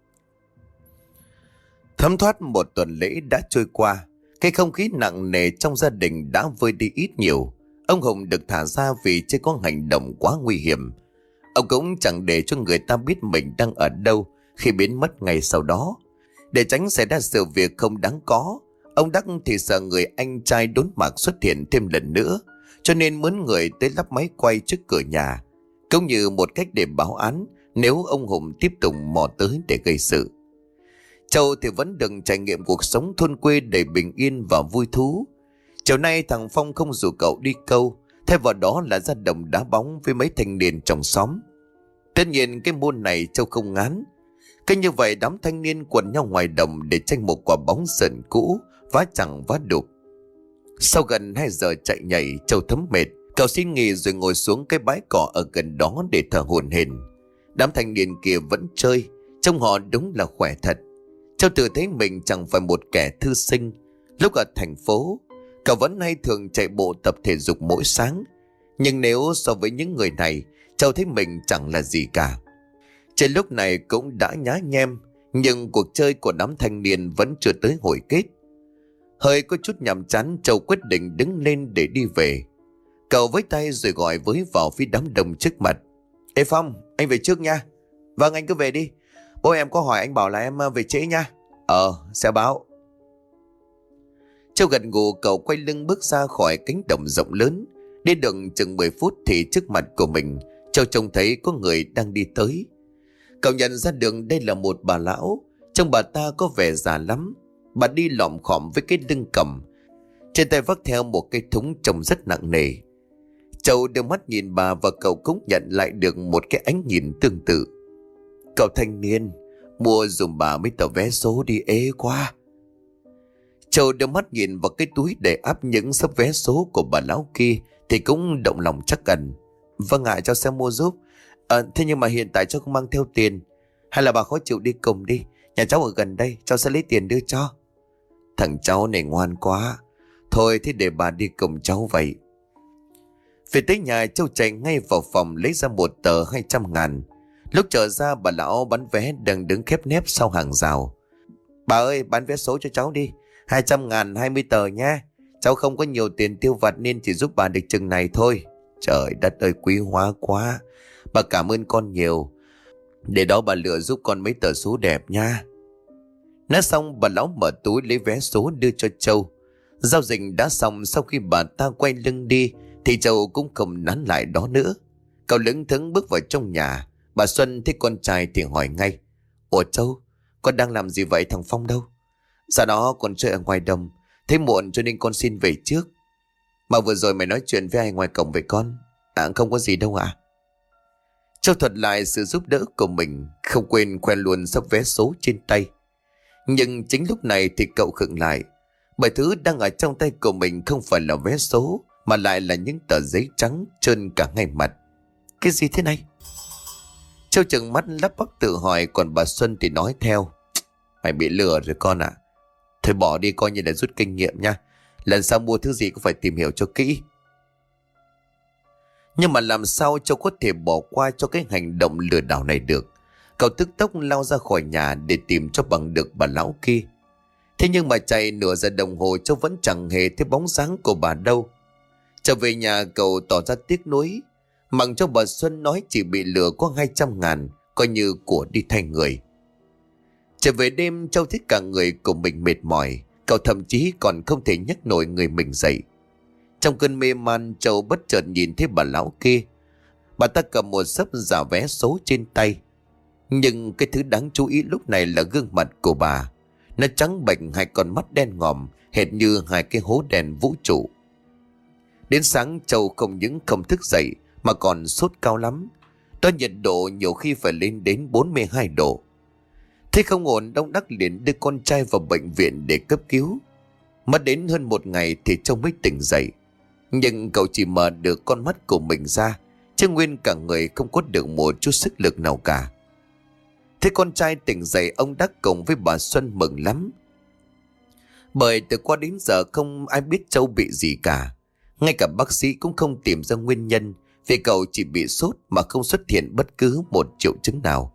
Speaker 1: Thấm thoát một tuần lễ đã trôi qua, cái không khí nặng nề trong gia đình đã vơi đi ít nhiều. Ông Hùng được thả ra vì chưa có hành động quá nguy hiểm. Ông cũng chẳng để cho người ta biết mình đang ở đâu khi biến mất ngày sau đó. Để tránh xảy ra sự việc không đáng có, ông Đắc thì sợ người anh trai đốn mạc xuất hiện thêm lần nữa, cho nên mướn người tới lắp máy quay trước cửa nhà, cũng như một cách để báo án nếu ông Hùng tiếp tục mò tới để gây sự. Châu thì vẫn đừng trải nghiệm cuộc sống thôn quê đầy bình yên và vui thú. Chiều nay thằng Phong không rủ cậu đi câu, thay vào đó là ra đồng đá bóng với mấy thanh niên trong xóm. Tất nhiên cái môn này Châu không ngán. Cứ như vậy đám thanh niên quần nhau ngoài đồng để tranh một quả bóng sờn cũ, vá chẳng vá đục. Sau gần hai giờ chạy nhảy, Châu thấm mệt, cậu xin nghỉ rồi ngồi xuống cái bãi cỏ ở gần đó để thở hổn hển. Đám thanh niên kia vẫn chơi, trông họ đúng là khỏe thật. Châu tự thấy mình chẳng phải một kẻ thư sinh. Lúc ở thành phố, cậu vẫn hay thường chạy bộ tập thể dục mỗi sáng. Nhưng nếu so với những người này, Châu thấy mình chẳng là gì cả. Trên lúc này cũng đã nhá nhem, nhưng cuộc chơi của đám thanh niên vẫn chưa tới hồi kết. Hơi có chút nhàm chán, Châu quyết định đứng lên để đi về. Cậu với tay rồi gọi với vào phía đám đông trước mặt. Ê Phong, anh về trước nha. Vâng, anh cứ về đi. Bố em có hỏi anh bảo là em về trễ nha. Ờ, sẽ báo. Châu gật gù, cậu quay lưng bước ra khỏi cánh đồng rộng lớn. Đi được chừng mười phút thì trước mặt của mình, Châu trông thấy có người đang đi tới. Cậu nhận ra được đây là một bà lão. Trông bà ta có vẻ già lắm. Bà đi lọm khọm với cái lưng cầm, trên tay vác theo một cái thúng trông rất nặng nề. Châu đưa mắt nhìn bà và cậu cũng nhận lại được một cái ánh nhìn tương tự. Cậu thanh niên, mua dùm bà mấy tờ vé số đi, ế quá. Châu đưa mắt nhìn vào cái túi để áp những sấp vé số của bà lão kia thì cũng động lòng chắc ẩn. Vâng ạ, cháu sẽ mua giúp. À, thế nhưng mà hiện tại cháu không mang theo tiền. Hay là bà khó chịu đi cùng đi, nhà cháu ở gần đây, cháu sẽ lấy tiền đưa cho. Thằng cháu này ngoan quá. Thôi thế để bà đi cùng cháu vậy. Về tới nhà, Châu chạy ngay vào phòng lấy ra một tờ hai trăm ngàn. Lúc trở ra, bà lão bán vé đang đứng khép nép sau hàng rào. Bà ơi, bán vé số cho cháu đi, hai trăm ngàn hai mươi tờ nha. Cháu không có nhiều tiền tiêu vặt nên chỉ giúp bà được chừng này thôi. Trời đất ơi, quý hóa quá. Bà cảm ơn con nhiều. Để đó bà lựa giúp con mấy tờ số đẹp nha. Nói xong, bà lão mở túi lấy vé số đưa cho Châu. Giao dịch đã xong, sau khi bà ta quay lưng đi thì Châu cũng không nán lại đó nữa. Cậu lững thững bước vào trong nhà. Bà Xuân thấy con trai thì hỏi ngay. Ủa Châu, con đang làm gì vậy, thằng Phong đâu? Dạ đó, con chơi ở ngoài đồng, thấy muộn cho nên con xin về trước. Mà vừa rồi mày nói chuyện với ai ngoài cổng vậy con? À, không có gì đâu ạ. Châu thuật lại sự giúp đỡ của mình, không quên khoe luôn sắp vé số trên tay. Nhưng chính lúc này thì cậu khựng lại, bởi thứ đang ở trong tay của mình không phải là vé số, mà lại là những tờ giấy trắng trơn cả ngay mặt. Cái gì thế này? Châu trừng mắt lắp bắp tự hỏi, còn bà Xuân thì nói theo. Mày bị lừa rồi con ạ. À. Thôi bỏ đi, coi như là rút kinh nghiệm nha. Lần sau mua thứ gì cũng phải tìm hiểu cho kỹ. Nhưng mà làm sao Châu có thể bỏ qua cho cái hành động lừa đảo này được? Cậu tức tốc lao ra khỏi nhà để tìm cho bằng được bà lão kia. Thế nhưng mà chạy nửa giờ đồng hồ, Châu vẫn chẳng hề thấy bóng dáng của bà đâu. Trở về nhà, cậu tỏ ra tiếc nuối, mặc cho bà Xuân nói chỉ bị lừa có hai trăm ngàn, coi như của đi thay người. Trở về đêm, Châu thấy cả người của mình mệt mỏi. Cậu thậm chí còn không thể nhấc nổi người mình dậy. Trong cơn mê man, Châu bất chợt nhìn thấy bà lão kia. Bà ta cầm một xấp giả vé số trên tay. Nhưng cái thứ đáng chú ý lúc này là gương mặt của bà. Nó trắng bệch, hai con mắt đen ngòm, hệt như hai cái hố đèn vũ trụ. Đến sáng, Châu không những không thức dậy mà còn sốt cao lắm. Đó nhiệt độ nhiều khi phải lên đến bốn mươi hai độ. Thế không ổn, Đông Đắc liền đưa con trai vào bệnh viện để cấp cứu. Mất đến hơn một ngày thì Châu mới tỉnh dậy. Nhưng cậu chỉ mở được con mắt của mình ra, chứ nguyên cả người không có được một chút sức lực nào cả. Thế con trai tỉnh dậy, ông Đắc cùng với bà Xuân mừng lắm. Bởi từ qua đến giờ không ai biết Châu bị gì cả. Ngay cả bác sĩ cũng không tìm ra nguyên nhân, vì cậu chỉ bị sốt mà không xuất hiện bất cứ một triệu chứng nào.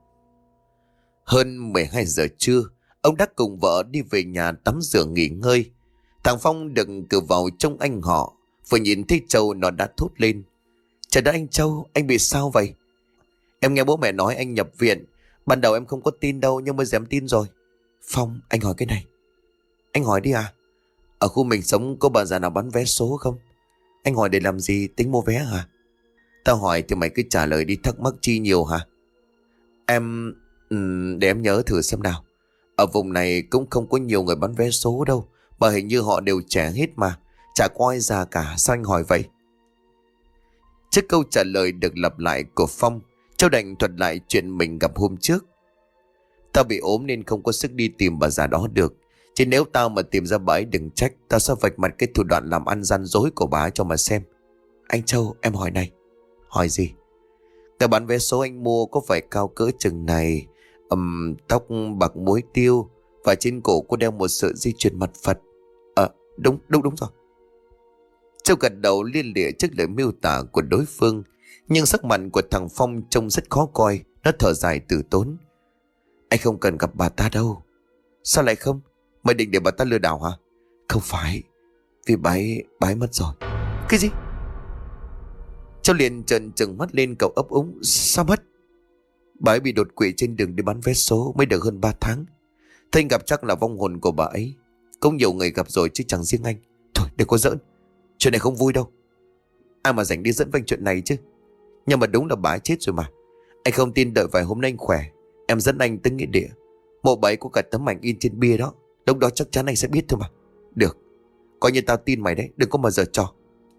Speaker 1: Hơn mười hai giờ trưa, ông Đắc cùng vợ đi về nhà tắm rửa nghỉ ngơi. Thằng Phong được cử vào trông anh họ, vừa nhìn thấy Châu nó đã thốt lên. Trời đất anh Châu, anh bị sao vậy? Em nghe bố mẹ nói anh nhập viện. Ban đầu em không có tin đâu, nhưng bây giờ em tin rồi. Phong, anh hỏi cái này. Anh hỏi đi à? Ở khu mình sống có bà già nào bán vé số không? Anh hỏi để làm gì, tính mua vé hả? Tao hỏi thì mày cứ trả lời đi, thắc mắc chi nhiều hả? Em... để em nhớ thử xem nào. Ở vùng này cũng không có nhiều người bán vé số đâu, mà hình như họ đều trẻ hết mà. Chả có ai già cả, sao anh hỏi vậy? Trước câu trả lời được lặp lại của Phong, Châu đành thuật lại chuyện mình gặp hôm trước. Tao bị ốm nên không có sức đi tìm bà già đó được. Chứ nếu tao mà tìm ra bà ấy đừng trách, tao sẽ vạch mặt cái thủ đoạn làm ăn gian dối của bà ấy cho mà xem. Anh Châu, em hỏi này. Hỏi gì? Cái bán vé số anh mua có phải cao cỡ chừng này, um, tóc bạc muối tiêu, Và trên cổ cô đeo một sợi dây chuyền mặt Phật. Ờ đúng đúng đúng rồi. Châu gật đầu liên lịa trước lời miêu tả của đối phương. Nhưng sắc mặt của thằng Phong trông rất khó coi. Nó thở dài từ tốn. Anh không cần gặp bà ta đâu. Sao lại không? Mày định để bà ta lừa đảo hả? Không phải. Vì bà ấy, bà ấy mất rồi. Cái gì? Châu liền trợn trừng mắt lên, cậu ấp úng. Sao mất? Bà ấy bị đột quỵ trên đường đi bán vé số mới được hơn ba tháng. Thanh gặp chắc là vong hồn của bà ấy. Cũng nhiều người gặp rồi chứ chẳng riêng anh. Thôi đừng có giỡn. Chuyện này không vui đâu. Ai mà rảnh đi dẫn vanh chuyện này chứ. Nhưng mà đúng là bà ấy chết rồi mà. Anh không tin, đợi vài hôm nay anh khỏe, em dẫn anh tới nghĩa địa. Mộ bà ấy có cả tấm ảnh in trên bia đó. Lúc đó chắc chắn anh sẽ biết thôi mà. Được, coi như tao tin mày đấy, đừng có mà giở trò.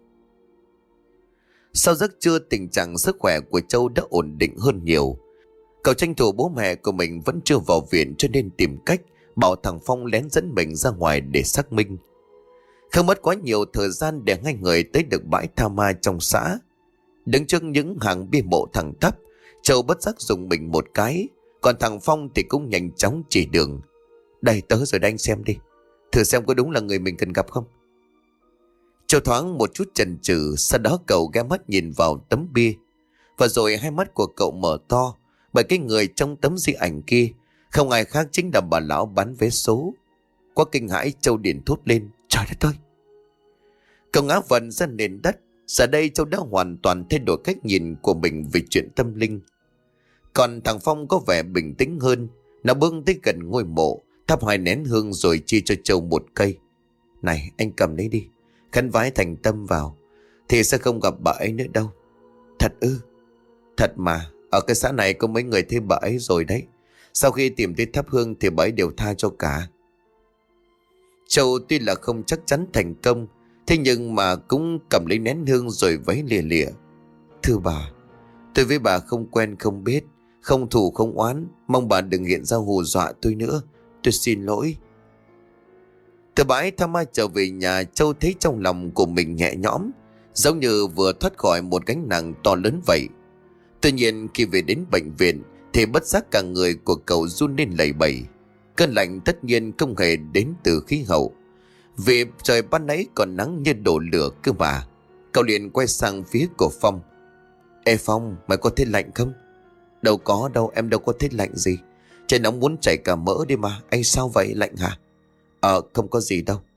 Speaker 1: Sau giấc trưa, tình trạng sức khỏe của Châu đã ổn định hơn nhiều. Cậu tranh thủ bố mẹ của mình vẫn chưa vào viện, cho nên tìm cách bảo thằng Phong lén dẫn mình ra ngoài để xác minh. Không mất quá nhiều thời gian để hai người tới được bãi tha ma trong xã. Đứng trước những hàng bia mộ thẳng tắp, Châu bất giác dùng mình một cái, còn thằng Phong thì cũng nhanh chóng chỉ đường. Đây tớ rồi, đây anh xem đi, thử xem có đúng là người mình cần gặp không. Châu thoáng một chút chần chừ, sau đó cậu ghé mắt nhìn vào tấm bia. Và rồi hai mắt của cậu mở to, bởi cái người trong tấm di ảnh kia không ai khác chính là bà lão bán vé số. Quá kinh hãi, Châu điện thốt lên. Trời đất ơi! Cậu ngã vật ra nền đất. Giờ đây Châu đã hoàn toàn thay đổi cách nhìn của mình về chuyện tâm linh. Còn thằng Phong có vẻ bình tĩnh hơn. Nó bước tới gần ngôi mộ, thắp hai nén hương rồi chia cho Châu một cây. Này, anh cầm lấy đi, khấn vái thành tâm vào, thì sẽ không gặp bà ấy nữa đâu. Thật ư? Thật mà, ở cái xã này có mấy người thấy bà ấy rồi đấy. Sau khi tìm thấy thắp hương thì bà ấy đều tha cho cả. Châu tuy là không chắc chắn thành công, thế nhưng mà cũng cầm lấy nén hương rồi vẫy lìa lìa. Thưa bà, tôi với bà không quen không biết, không thù không oán, mong bà đừng hiện ra hù dọa tôi nữa, tôi xin lỗi. Từ bãi Tha Ma trở về nhà, Châu thấy trong lòng của mình nhẹ nhõm, giống như vừa thoát khỏi một gánh nặng to lớn vậy. Tuy nhiên khi về đến bệnh viện thì bất giác cả người của cậu run lên lẩy bẩy. Cơn lạnh tất nhiên không hề đến từ khí hậu, vì trời ban nãy còn nắng như đổ lửa cơ mà. Cậu liền quay sang phía của Phong. Ê Phong, mày có thấy lạnh không? Đâu có đâu, em đâu có thấy lạnh gì. Trời nóng muốn chảy cả mỡ đi mà. Anh sao vậy, lạnh hả? Ờ không có gì đâu.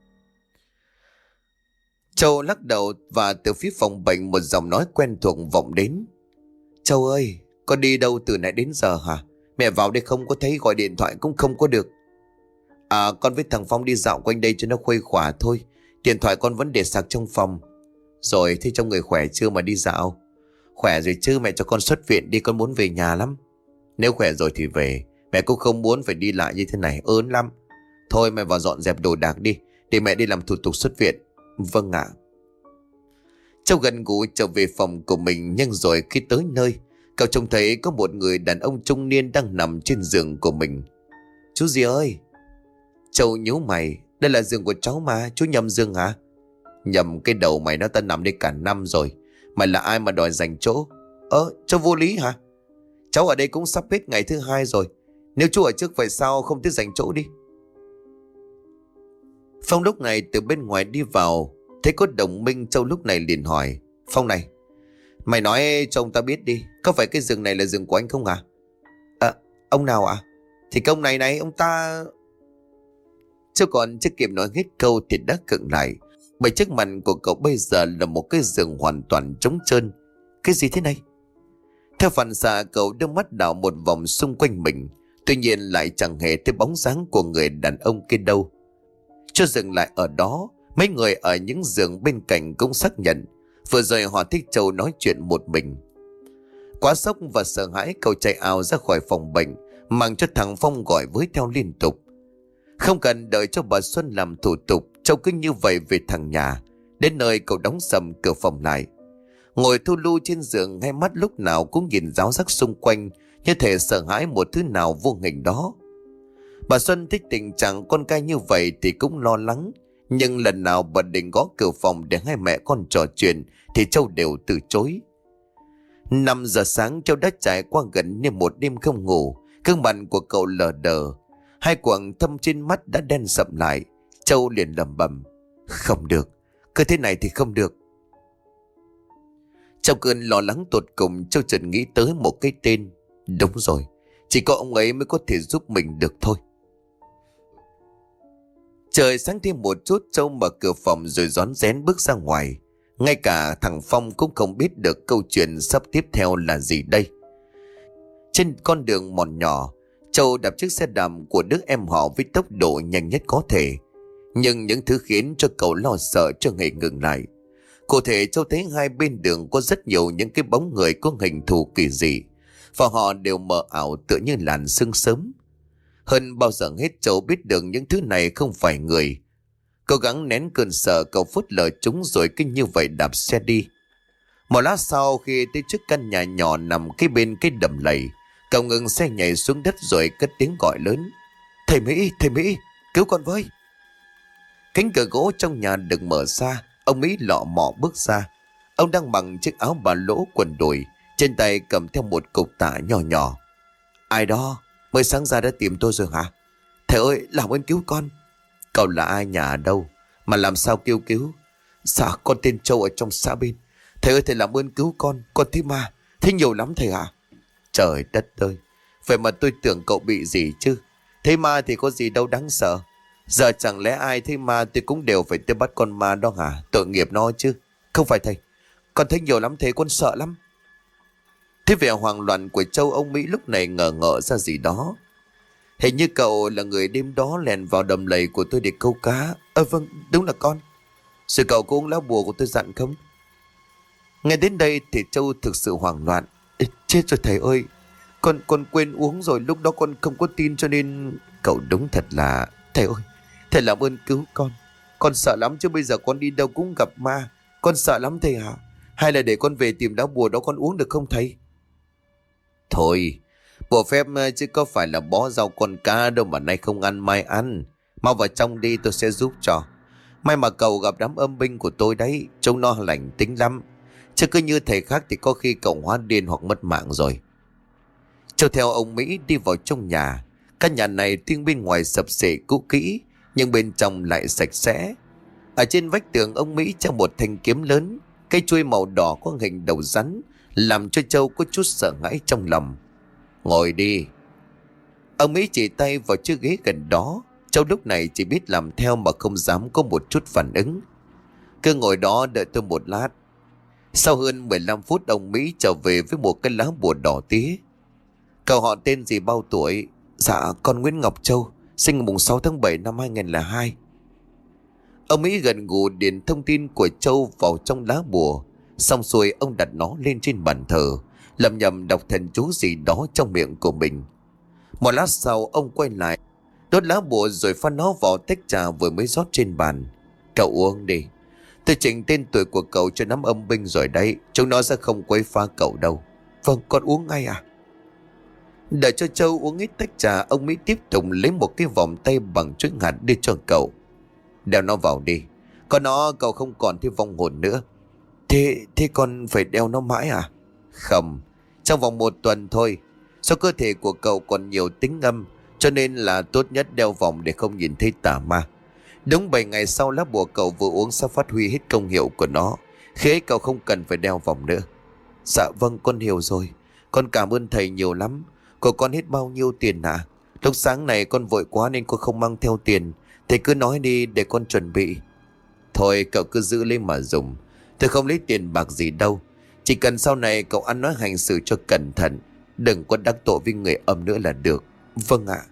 Speaker 1: Châu lắc đầu, và từ phía phòng bệnh một giọng nói quen thuộc vọng đến. Châu ơi, con đi đâu từ nãy đến giờ hả? Mẹ vào đây không có thấy, gọi điện thoại cũng không có được. À, con với thằng Phong đi dạo quanh đây cho nó khuây khỏa thôi. Điện thoại con vẫn để sạc trong phòng. Rồi, thế trong người khỏe chưa mà đi dạo? Khỏe rồi chứ, mẹ cho con xuất viện đi, con muốn về nhà lắm. Nếu khỏe rồi thì về, mẹ cũng không muốn phải đi lại như thế này, ớn lắm. Thôi mẹ vào dọn dẹp đồ đạc đi, để mẹ đi làm thủ tục xuất viện. Vâng ạ. Châu gần gũi trở về phòng của mình, nhưng rồi khi tới nơi, cậu trông thấy có một người đàn ông trung niên đang nằm trên giường của mình. Chú gì ơi? Châu nhíu mày. Đây là giường của cháu mà, chú nhầm giường hả? Nhầm cái đầu mày, nó ta nằm đây cả năm rồi. Mày là ai mà đòi dành chỗ? Ơ, cháu vô lý hả? Cháu ở đây cũng sắp hết ngày thứ hai rồi. Nếu chú ở trước vậy sao không thích dành chỗ đi? Phong lúc này từ bên ngoài đi vào, thấy có đồng minh. Châu lúc này liền hỏi. Phong này, mày nói cho ông ta biết đi, có phải cái giường này là giường của anh không hả? À, ông nào ạ? À? Thì công này này, ông ta... Chứ còn chưa kịp nói hết câu thì đã khựng lại, bởi trước mặt của cậu bây giờ là một cái giường hoàn toàn trống trơn. Cái gì thế này? Theo phản xạ, cậu đưa mắt đảo một vòng xung quanh mình, tuy nhiên lại chẳng hề thấy bóng dáng của người đàn ông kia đâu. Chưa dừng lại ở đó, mấy người ở những giường bên cạnh cũng xác nhận vừa rồi họ thấy Châu nói chuyện một mình. Quá sốc và sợ hãi, cậu chạy ào ra khỏi phòng bệnh, mang cho thằng Phong gọi với theo liên tục. Không cần đợi cho bà Xuân làm thủ tục, Châu cứ như vậy về thẳng nhà. Đến nơi cậu đóng sầm cửa phòng lại, ngồi thu lu trên giường, hai mắt lúc nào cũng nhìn ráo rắc xung quanh, như thể sợ hãi một thứ nào vô hình đó. Bà Xuân thích tình trạng con cái như vậy thì cũng lo lắng, nhưng lần nào bà định gõ cửa phòng để hai mẹ con trò chuyện thì Châu đều từ chối. Năm giờ sáng, Châu đã trải qua gần như một đêm không ngủ, gương mặt của cậu lờ đờ. Hai quầng thâm trên mắt đã đen sậm lại. Châu liền lẩm bẩm: không được, cứ thế này thì không được. Trong cơn lo lắng tột cùng, Châu chợt nghĩ tới một cái tên. Đúng rồi, chỉ có ông ấy mới có thể giúp mình được thôi. Trời sáng thêm một chút, Châu mở cửa phòng rồi rón rén bước ra ngoài. Ngay cả thằng Phong cũng không biết được câu chuyện sắp tiếp theo là gì đây. Trên con đường mòn nhỏ, Châu đạp chiếc xe đạp của đứa em họ với tốc độ nhanh nhất có thể. Nhưng những thứ khiến cho cậu lo sợ chưa hề ngừng lại. Cụ thể, Châu thấy hai bên đường có rất nhiều những cái bóng người có hình thù kỳ dị, và họ đều mờ ảo tựa như làn sương sớm. Hơn bao giờ hết, Châu biết được những thứ này không phải người. Cố gắng nén cơn sợ, cậu phớt lờ chúng rồi cứ như vậy đạp xe đi. Một lát sau, khi tới trước căn nhà nhỏ nằm kế bên cái đầm lầy, cậu ngừng xe nhảy xuống đất rồi cất tiếng gọi lớn: thầy Mỹ, thầy Mỹ, cứu con với. Cánh cửa gỗ trong nhà được mở ra. Ông Mỹ lọ mọ bước ra. Ông đang mặc chiếc áo bà lỗ quần đùi, trên tay cầm theo một cục tạ nhỏ nhỏ. Ai đó? Mới sáng ra đã tìm tôi rồi hả? Thầy ơi, làm ơn cứu con. Cậu là ai, nhà ở đâu, mà làm sao kêu cứu? Dạ con tên Châu ở trong xã bên. Thầy ơi, thầy làm ơn cứu con, con thấy ma. Thấy nhiều lắm thầy ạ. Trời đất ơi, vậy mà tôi tưởng cậu bị gì chứ. Thấy ma thì có gì đâu đáng sợ. Giờ chẳng lẽ ai thấy ma tôi cũng đều phải tới bắt con ma đó hả? Tội nghiệp nó chứ. Không phải thầy, con thấy nhiều lắm thầy, con sợ lắm. Thế vẻ hoang loạn của Châu, ông Mỹ lúc này ngờ ngợ ra gì đó. Hình như cậu là người đêm đó lèn vào đầm lầy của tôi để câu cá. Ờ vâng, đúng là con. Rồi cậu có uống lá bùa của tôi dặn không? Nghe đến đây thì Châu thực sự hoảng loạn. Ê, chết rồi thầy ơi, Con con quên uống rồi, lúc đó con không có tin cho nên... Cậu đúng thật là... Thầy ơi, thầy làm ơn cứu con. Con sợ lắm chứ bây giờ con đi đâu cũng gặp ma. Con sợ lắm thầy hả? Hay là để con về tìm lá bùa đó con uống được không thầy? Thôi, bùa phép chứ có phải là bó rau con cá đâu mà nay không ăn mai ăn. Mau vào trong đi, tôi sẽ giúp cho. May mà cậu gặp đám âm binh của tôi đấy, trông nó lành tính lắm. Chứ cứ như thầy khác thì có khi cậu hóa điên hoặc mất mạng rồi. Châu theo ông Mỹ đi vào trong nhà. Căn nhà này tuy bên ngoài sập xệ cũ kỹ, nhưng bên trong lại sạch sẽ. Ở trên vách tường ông Mỹ treo một thanh kiếm lớn, cây chuôi màu đỏ có hình đầu rắn, làm cho Châu có chút sợ hãi trong lòng. Ngồi đi. Ông Mỹ chỉ tay vào chiếc ghế gần đó. Châu lúc này chỉ biết làm theo mà không dám có một chút phản ứng. Cứ ngồi đó đợi tôi một lát. Sau hơn mười lăm phút ông Mỹ trở về với một cái lá bùa đỏ tía. Cậu họ tên gì, bao tuổi? Dạ con Nguyễn Ngọc Châu, sinh ngày mùng sáu tháng bảy năm hai nghìn không trăm lẻ hai. Ông Mỹ gần gù điền thông tin của Châu vào trong lá bùa. Xong xuôi ông đặt nó lên trên bàn thờ, lẩm nhẩm đọc thần chú gì đó trong miệng của mình. Một lát sau ông quay lại, đốt lá bùa rồi pha nó vào tách trà vừa mới rót trên bàn. Cậu uống đi. Tôi chỉnh tên tuổi của cậu cho nắm âm binh rồi đấy, chúng nó sẽ không quấy phá cậu đâu. Vâng, con uống ngay à? Đợi cho Châu uống ít tách trà, ông Mỹ tiếp tục lấy một cái vòng tay bằng chuỗi hạt đưa cho cậu. Đeo nó vào đi, có nó cậu không còn thấy vong hồn nữa. Thế, thế con phải đeo nó mãi à? Không, trong vòng một tuần thôi. Do cơ thể của cậu còn nhiều tính âm, cho nên là tốt nhất đeo vòng để không nhìn thấy tà ma. Đúng bảy ngày sau lá bùa cậu vừa uống sẽ phát huy hết công hiệu của nó, khi ấy cậu không cần phải đeo vòng nữa. Dạ vâng, con hiểu rồi. Con cảm ơn thầy nhiều lắm. Của con hết bao nhiêu tiền hả? À? Lúc sáng này con vội quá nên con không mang theo tiền. Thầy cứ nói đi để con chuẩn bị. Thôi cậu cứ giữ lấy mà dùng. Tôi không lấy tiền bạc gì đâu. Chỉ cần sau này cậu ăn nói hành xử cho cẩn thận, đừng có đắc tội với người âm nữa là được. Vâng ạ.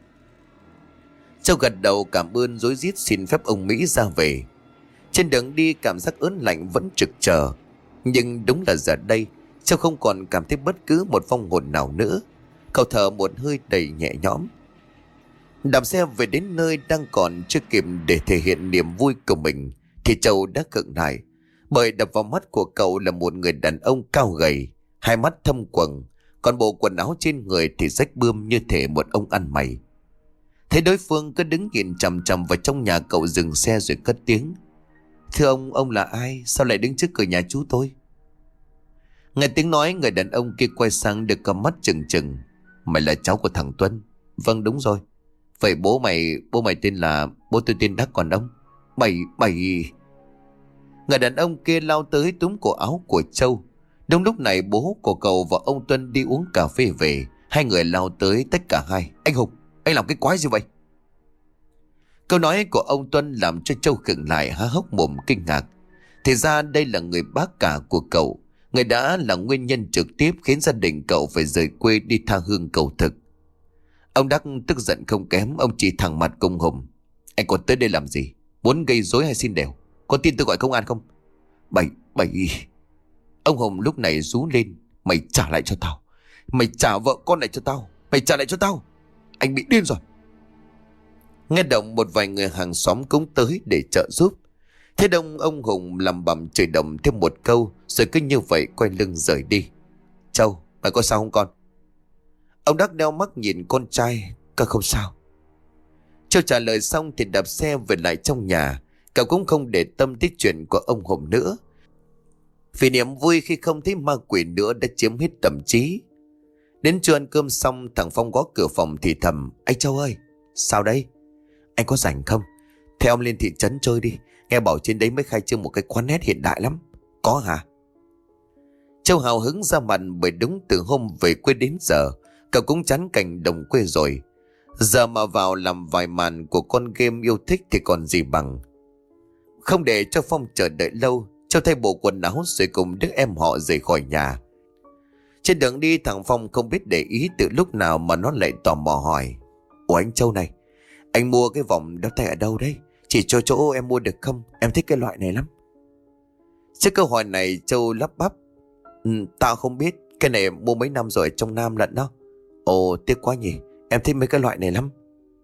Speaker 1: Châu gật đầu cảm ơn rối rít xin phép ông Mỹ ra về. Trên đường đi cảm giác ớn lạnh vẫn trực chờ. Nhưng đúng là giờ đây Châu không còn cảm thấy bất cứ một vong hồn nào nữa. Cậu thở một hơi đầy nhẹ nhõm. Đạp xe về đến nơi đang còn chưa kịp để thể hiện niềm vui của mình thì Châu đã khựng lại. Bởi đập vào mắt của cậu là một người đàn ông cao gầy, hai mắt thâm quầng, còn bộ quần áo trên người thì rách bươm như thể một ông ăn mày. Thấy đối phương cứ đứng nhìn chằm chằm vào trong nhà, cậu dừng xe rồi cất tiếng. Thưa ông, ông là ai? Sao lại đứng trước cửa nhà chú tôi? Nghe tiếng nói, người đàn ông kia quay sang được cặp mắt trừng trừng. Mày là cháu của thằng Tuấn? Vâng đúng rồi. Vậy bố mày, bố mày tên là, bố tôi tên Đắc còn ông. Mày, mày... Người đàn ông kia lao tới túm cổ áo của Châu. Đúng lúc này bố của cậu và ông Tuân đi uống cà phê về. Hai người lao tới tất cả hai. Anh Hùng, anh làm cái quái gì vậy? Câu nói của ông Tuân làm cho Châu khựng lại, há hốc mồm kinh ngạc. Thì ra đây là người bác cả của cậu, người đã là nguyên nhân trực tiếp khiến gia đình cậu phải rời quê đi tha hương cầu thực. Ông Đắc tức giận không kém, ông chỉ thẳng mặt cùng Hùng. Anh còn tới đây làm gì? Muốn gây rối hay xin đều? Có tin tôi gọi công an không? Bậy, bậy... Ông Hùng lúc này rú lên. Mày trả lại cho tao. Mày trả vợ con lại cho tao. Mày trả lại cho tao. Anh bị điên rồi. Nghe động một vài người hàng xóm cũng tới để trợ giúp. Thế đông ông Hùng lầm bầm chửi đồng thêm một câu, rồi cứ như vậy quay lưng rời đi. Châu, mày có sao không con? Ông Đắc đeo mắt nhìn con trai. Con không sao. Châu trả lời xong thì đạp xe về lại trong nhà. Cậu cũng không để tâm tới chuyện của ông Hùng nữa, vì niềm vui khi không thấy ma quỷ nữa đã chiếm hết tâm trí. Đến trưa ăn cơm xong, thằng Phong gõ cửa phòng thì thầm. Anh Châu ơi, sao đây? Anh có rảnh không? Theo ông lên thị trấn chơi đi. Nghe bảo trên đấy mới khai trương một cái quán net hiện đại lắm. Có hả? Châu hào hứng ra mặt, bởi đúng từ hôm về quê đến giờ cậu cũng chán cảnh đồng quê rồi. Giờ mà vào làm vài màn của con game yêu thích thì còn gì bằng. Không để cho Phong chờ đợi lâu, Châu thay bộ quần áo rồi cùng đứa em họ rời khỏi nhà. Trên đường đi, thằng Phong không biết để ý từ lúc nào mà nó lại tò mò hỏi. Ủa anh Châu này, anh mua cái vòng đeo tay ở đâu đấy? Chỉ cho chỗ em mua được không? Em thích cái loại này lắm. Trước câu hỏi này, Châu lắp bắp. Ừ, tao không biết. Cái này mua mấy năm rồi, trong Nam lận đó. Ồ, tiếc quá nhỉ. Em thích mấy cái loại này lắm.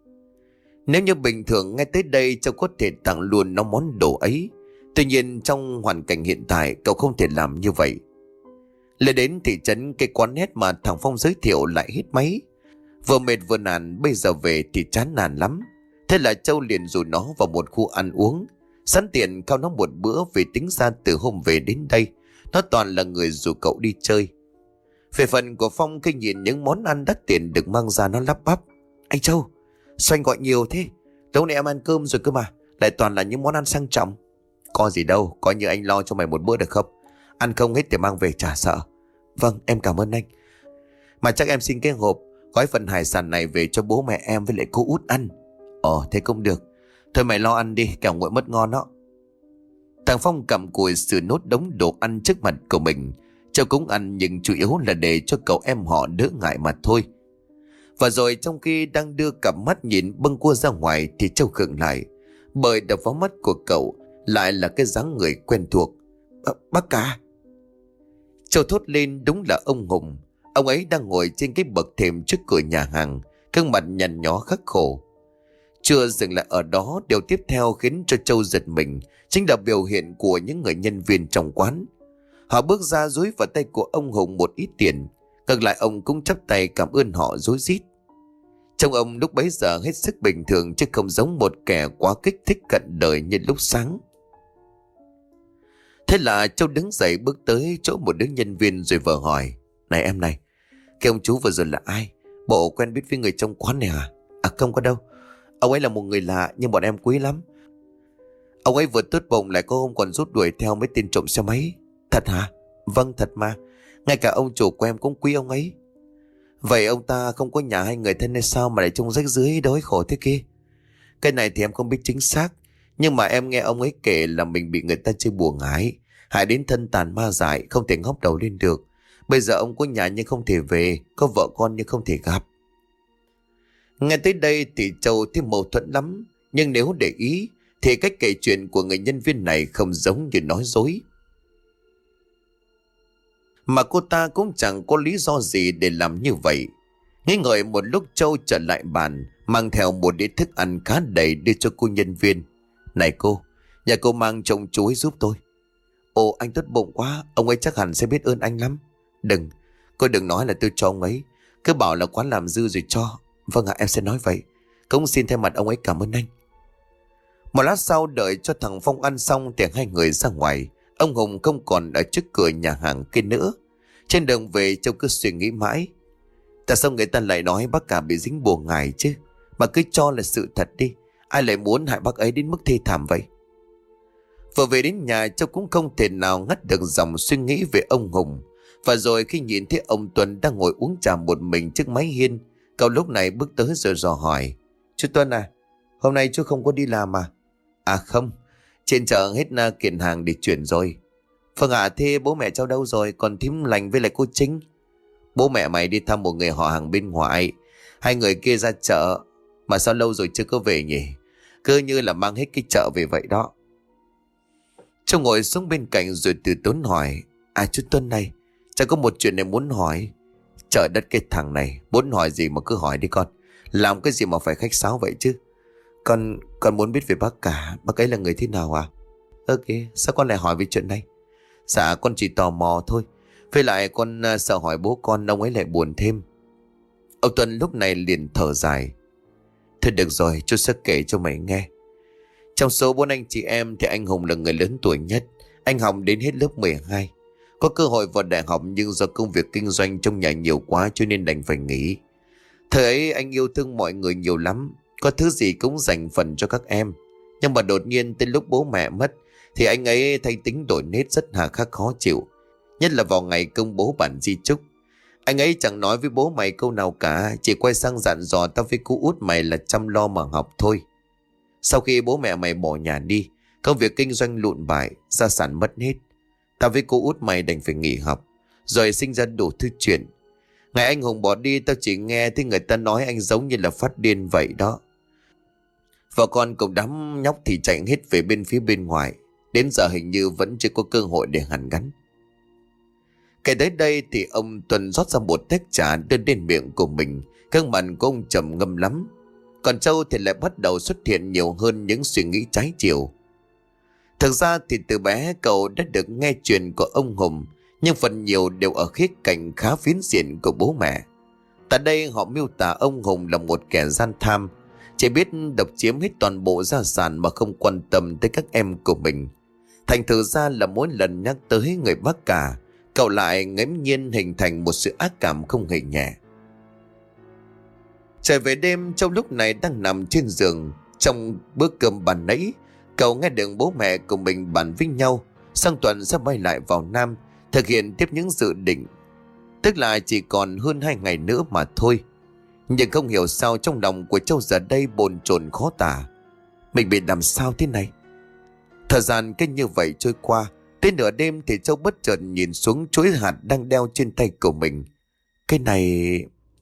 Speaker 1: Nếu như bình thường ngay tới đây Châu có thể tặng luôn nó món đồ ấy. Tuy nhiên trong hoàn cảnh hiện tại cậu không thể làm như vậy. Lên đến thị trấn, cái quán net mà thằng Phong giới thiệu lại hết máy. Vừa mệt vừa nản, bây giờ về thì chán nản lắm. Thế là Châu liền rủ nó vào một khu ăn uống, sẵn tiện cao nó một bữa, vì tính ra từ hôm về đến đây nó toàn là người rủ cậu đi chơi. Về phần của Phong, khi nhìn những món ăn đắt tiền được mang ra, nó lắp bắp. Anh Châu, sao anh gọi nhiều thế? Lâu nay em ăn cơm rồi cơ mà, lại toàn là những món ăn sang trọng. Có gì đâu, coi như anh lo cho mày một bữa được không? Ăn không hết thì mang về chả sợ. Vâng, em cảm ơn anh. Mà chắc em xin cái hộp gói phần hải sản này về cho bố mẹ em với lại cô út ăn. Ồ, thế cũng được. Thôi mày lo ăn đi, kẻo nguội mất ngon đó. Thằng Phong cầm cùi sửa nốt đống đồ ăn trước mặt của mình. Châu cũng ăn, nhưng chủ yếu là để cho cậu em họ đỡ ngại mà thôi. Và rồi trong khi đang đưa cặp mắt nhìn bâng cua ra ngoài thì Châu khựng lại, bởi đập vào mắt của cậu lại là cái dáng người quen thuộc. À, bác cả. Châu thốt lên, đúng là ông Hùng. Ông ấy đang ngồi trên cái bậc thềm trước cửa nhà hàng, gương mặt nhăn nhó khắc khổ. Chưa dừng lại ở đó, điều tiếp theo khiến cho Châu giật mình chính là biểu hiện của những người nhân viên trong quán. Họ bước ra dúi vào tay của ông Hùng một ít tiền, ngược lại ông cũng chắp tay cảm ơn họ rối rít. Trông ông lúc bấy giờ hết sức bình thường, chứ không giống một kẻ quá kích thích cận đời như lúc sáng. Thế là Châu đứng dậy bước tới chỗ một đứa nhân viên rồi vờ hỏi. Này em này, cái ông chú vừa rồi là ai? Bộ quen biết với người trong quán này à? À không có đâu. Ông ấy là một người lạ nhưng bọn em quý lắm. Ông ấy vừa tốt bụng, lại có hôm còn rút đuổi theo mấy tên trộm xe máy. Thật hả? Vâng thật mà. Ngay cả ông chủ của em cũng quý ông ấy. Vậy ông ta không có nhà hay người thân hay sao mà lại trông rách rưới đói khổ thế kia? Cái này thì em không biết chính xác, nhưng mà em nghe ông ấy kể là mình bị người ta chơi bùa ngái, hại đến thân tàn ma dại, không thể ngóc đầu lên được. Bây giờ ông có nhà nhưng không thể về, có vợ con nhưng không thể gặp. Nghe tới đây thì Châu thấy mâu thuẫn lắm, nhưng nếu để ý thì cách kể chuyện của người nhân viên này không giống như nói dối. Mà cô ta cũng chẳng có lý do gì để làm như vậy. Nghĩ ngợi một lúc, Châu trở lại bàn, mang theo một đĩa thức ăn khá đầy đưa cho cô nhân viên. Này cô, nhà cô mang trồng chuối giúp tôi. Ồ, anh tốt bụng quá, ông ấy chắc hẳn sẽ biết ơn anh lắm. Đừng, cô đừng nói là tôi cho ông ấy, cứ bảo là quán làm dư rồi cho. Vâng ạ, em sẽ nói vậy. Cũng xin thay mặt ông ấy cảm ơn anh. Một lát sau, đợi cho thằng Phong ăn xong thì hai người ra ngoài. Ông Hùng không còn ở trước cửa nhà hàng kia nữa. Trên đường về, Châu cứ suy nghĩ mãi. Tại sao người ta lại nói bác cả bị dính bùa ngải chứ? Mà cứ cho là sự thật đi. Ai lại muốn hại bác ấy đến mức thê thảm vậy? Vừa về đến nhà, Châu cũng không thể nào ngắt được dòng suy nghĩ về ông Hùng. Và rồi khi nhìn thấy ông Tuấn đang ngồi uống trà một mình trước mái hiên, cậu lúc này bước tới rồi dò hỏi: Chú Tuấn à, hôm nay chú không có đi làm à? À không, trên chợ hết uh, kiện hàng để chuyển rồi. Vâng ạ, thế bố mẹ cháu đâu rồi? Còn thím Lành với lại cô Trinh? Bố mẹ mày đi thăm một người họ hàng bên ngoài. Hai người kia ra chợ. Mà sao lâu rồi chưa có về nhỉ? Cứ như là mang hết cái chợ về vậy đó. Châu ngồi xuống bên cạnh rồi từ tốn hỏi: À chú Tuấn này, cháu có một chuyện này muốn hỏi. Trời đất, cái thằng này muốn hỏi gì mà cứ hỏi đi con. Làm cái gì mà phải khách sáo vậy chứ? Con con muốn biết về bác cả. Bác ấy là người thế nào à? Ơ kìa, sao con lại hỏi về chuyện này? Dạ con chỉ tò mò thôi. Với lại con uh, sợ hỏi bố con ông ấy lại buồn thêm. Ông Tuấn lúc này liền thở dài: Thôi được rồi, chú sẽ kể cho mày nghe. Trong số bốn anh chị em thì anh Hùng là người lớn tuổi nhất. Anh học đến hết lớp mười hai. Có cơ hội vào đại học nhưng do công việc kinh doanh trong nhà nhiều quá cho nên đành phải nghỉ. Thời ấy anh yêu thương mọi người nhiều lắm, có thứ gì cũng dành phần cho các em. Nhưng mà đột nhiên tới lúc bố mẹ mất thì anh ấy thay tính đổi nết rất hà khắc khó chịu. Nhất là vào ngày công bố bản di chúc. Anh ấy chẳng nói với bố mày câu nào cả, chỉ quay sang dặn dò tao với cô út mày là chăm lo mà học thôi. Sau khi bố mẹ mày bỏ nhà đi, công việc kinh doanh lụn bại, gia sản mất hết. Tao với cô út mày đành phải nghỉ học. Rồi sinh ra đủ thứ chuyện. Ngày anh Hùng bỏ đi, tao chỉ nghe thấy người ta nói anh giống như là phát điên vậy đó. Vợ con cùng đám nhóc thì chạy hết về bên phía bên ngoài. Đến giờ hình như vẫn chưa có cơ hội để hàn gắn. Kể tới đây thì ông Tuấn rót ra một tách trà đưa đến miệng của mình. Gương mặt của ông trầm ngâm lắm. Còn Châu thì lại bắt đầu xuất hiện nhiều hơn những suy nghĩ trái chiều. Thực ra thì từ bé cậu đã được nghe chuyện của ông Hùng, nhưng phần nhiều đều ở khía cạnh khá phiến diện của bố mẹ. Tại đây họ miêu tả ông Hùng là một kẻ gian tham, chỉ biết độc chiếm hết toàn bộ gia sản mà không quan tâm tới các em của mình. Thành thử ra là mỗi lần nhắc tới người bác cả, cậu lại ngẫm nhiên hình thành một sự ác cảm không hề nhẹ. Trời về đêm, Châu lúc này đang nằm trên giường. Trong bữa cơm bàn nãy, cậu nghe được bố mẹ của mình bàn với nhau sang tuần sẽ bay lại vào Nam thực hiện tiếp những dự định, tức là chỉ còn hơn hai ngày nữa mà thôi. Nhưng không hiểu sao trong lòng của Châu giờ đây bồn chồn khó tả. Mình bị làm sao thế này? Thời gian cứ như vậy trôi qua. Tới nửa đêm thì Châu bất chợt nhìn xuống chuỗi hạt đang đeo trên tay của mình. Cái này...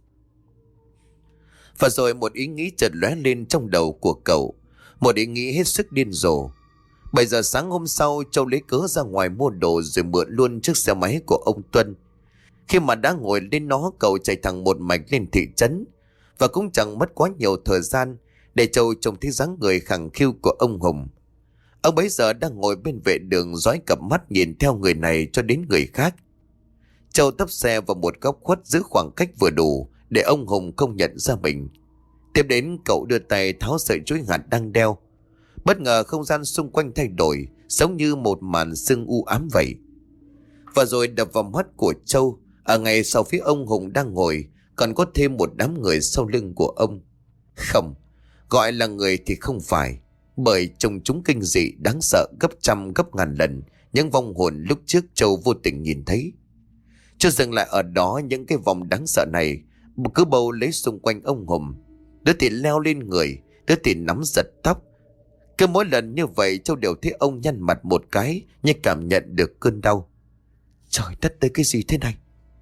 Speaker 1: Và rồi một ý nghĩ chợt lóe lên trong đầu của cậu. Một ý nghĩ hết sức điên rồ. Bảy giờ sáng hôm sau, Châu lấy cớ ra ngoài mua đồ rồi mượn luôn chiếc xe máy của ông Tuân. Khi mà đã ngồi lên nó, cậu chạy thẳng một mạch lên thị trấn. Và cũng chẳng mất quá nhiều thời gian để Châu trông thấy dáng người khẳng khiu của ông Hùng. Ông bấy giờ đang ngồi bên vệ đường dõi cặp mắt nhìn theo người này cho đến người khác. Châu tấp xe vào một góc khuất giữ khoảng cách vừa đủ để ông Hùng không nhận ra mình. Tiếp đến cậu đưa tay tháo sợi chuỗi hạt đang đeo. Bất ngờ không gian xung quanh thay đổi, giống như một màn sương u ám vậy. Và rồi đập vào mắt của Châu, ở ngay sau phía ông Hùng đang ngồi còn có thêm một đám người sau lưng của ông. Không, gọi là người thì không phải, bởi trông chúng kinh dị đáng sợ gấp trăm gấp ngàn lần những vong hồn lúc trước Châu vô tình nhìn thấy. Chưa dừng lại ở đó, những cái vòng đáng sợ này cứ bầu lấy xung quanh ông Hùng. Đứa thì leo lên người, đứa thì nắm giật tóc. Cứ mỗi lần như vậy Châu đều thấy ông nhăn mặt một cái, như cảm nhận được cơn đau. Trời đất ơi, cái gì thế này?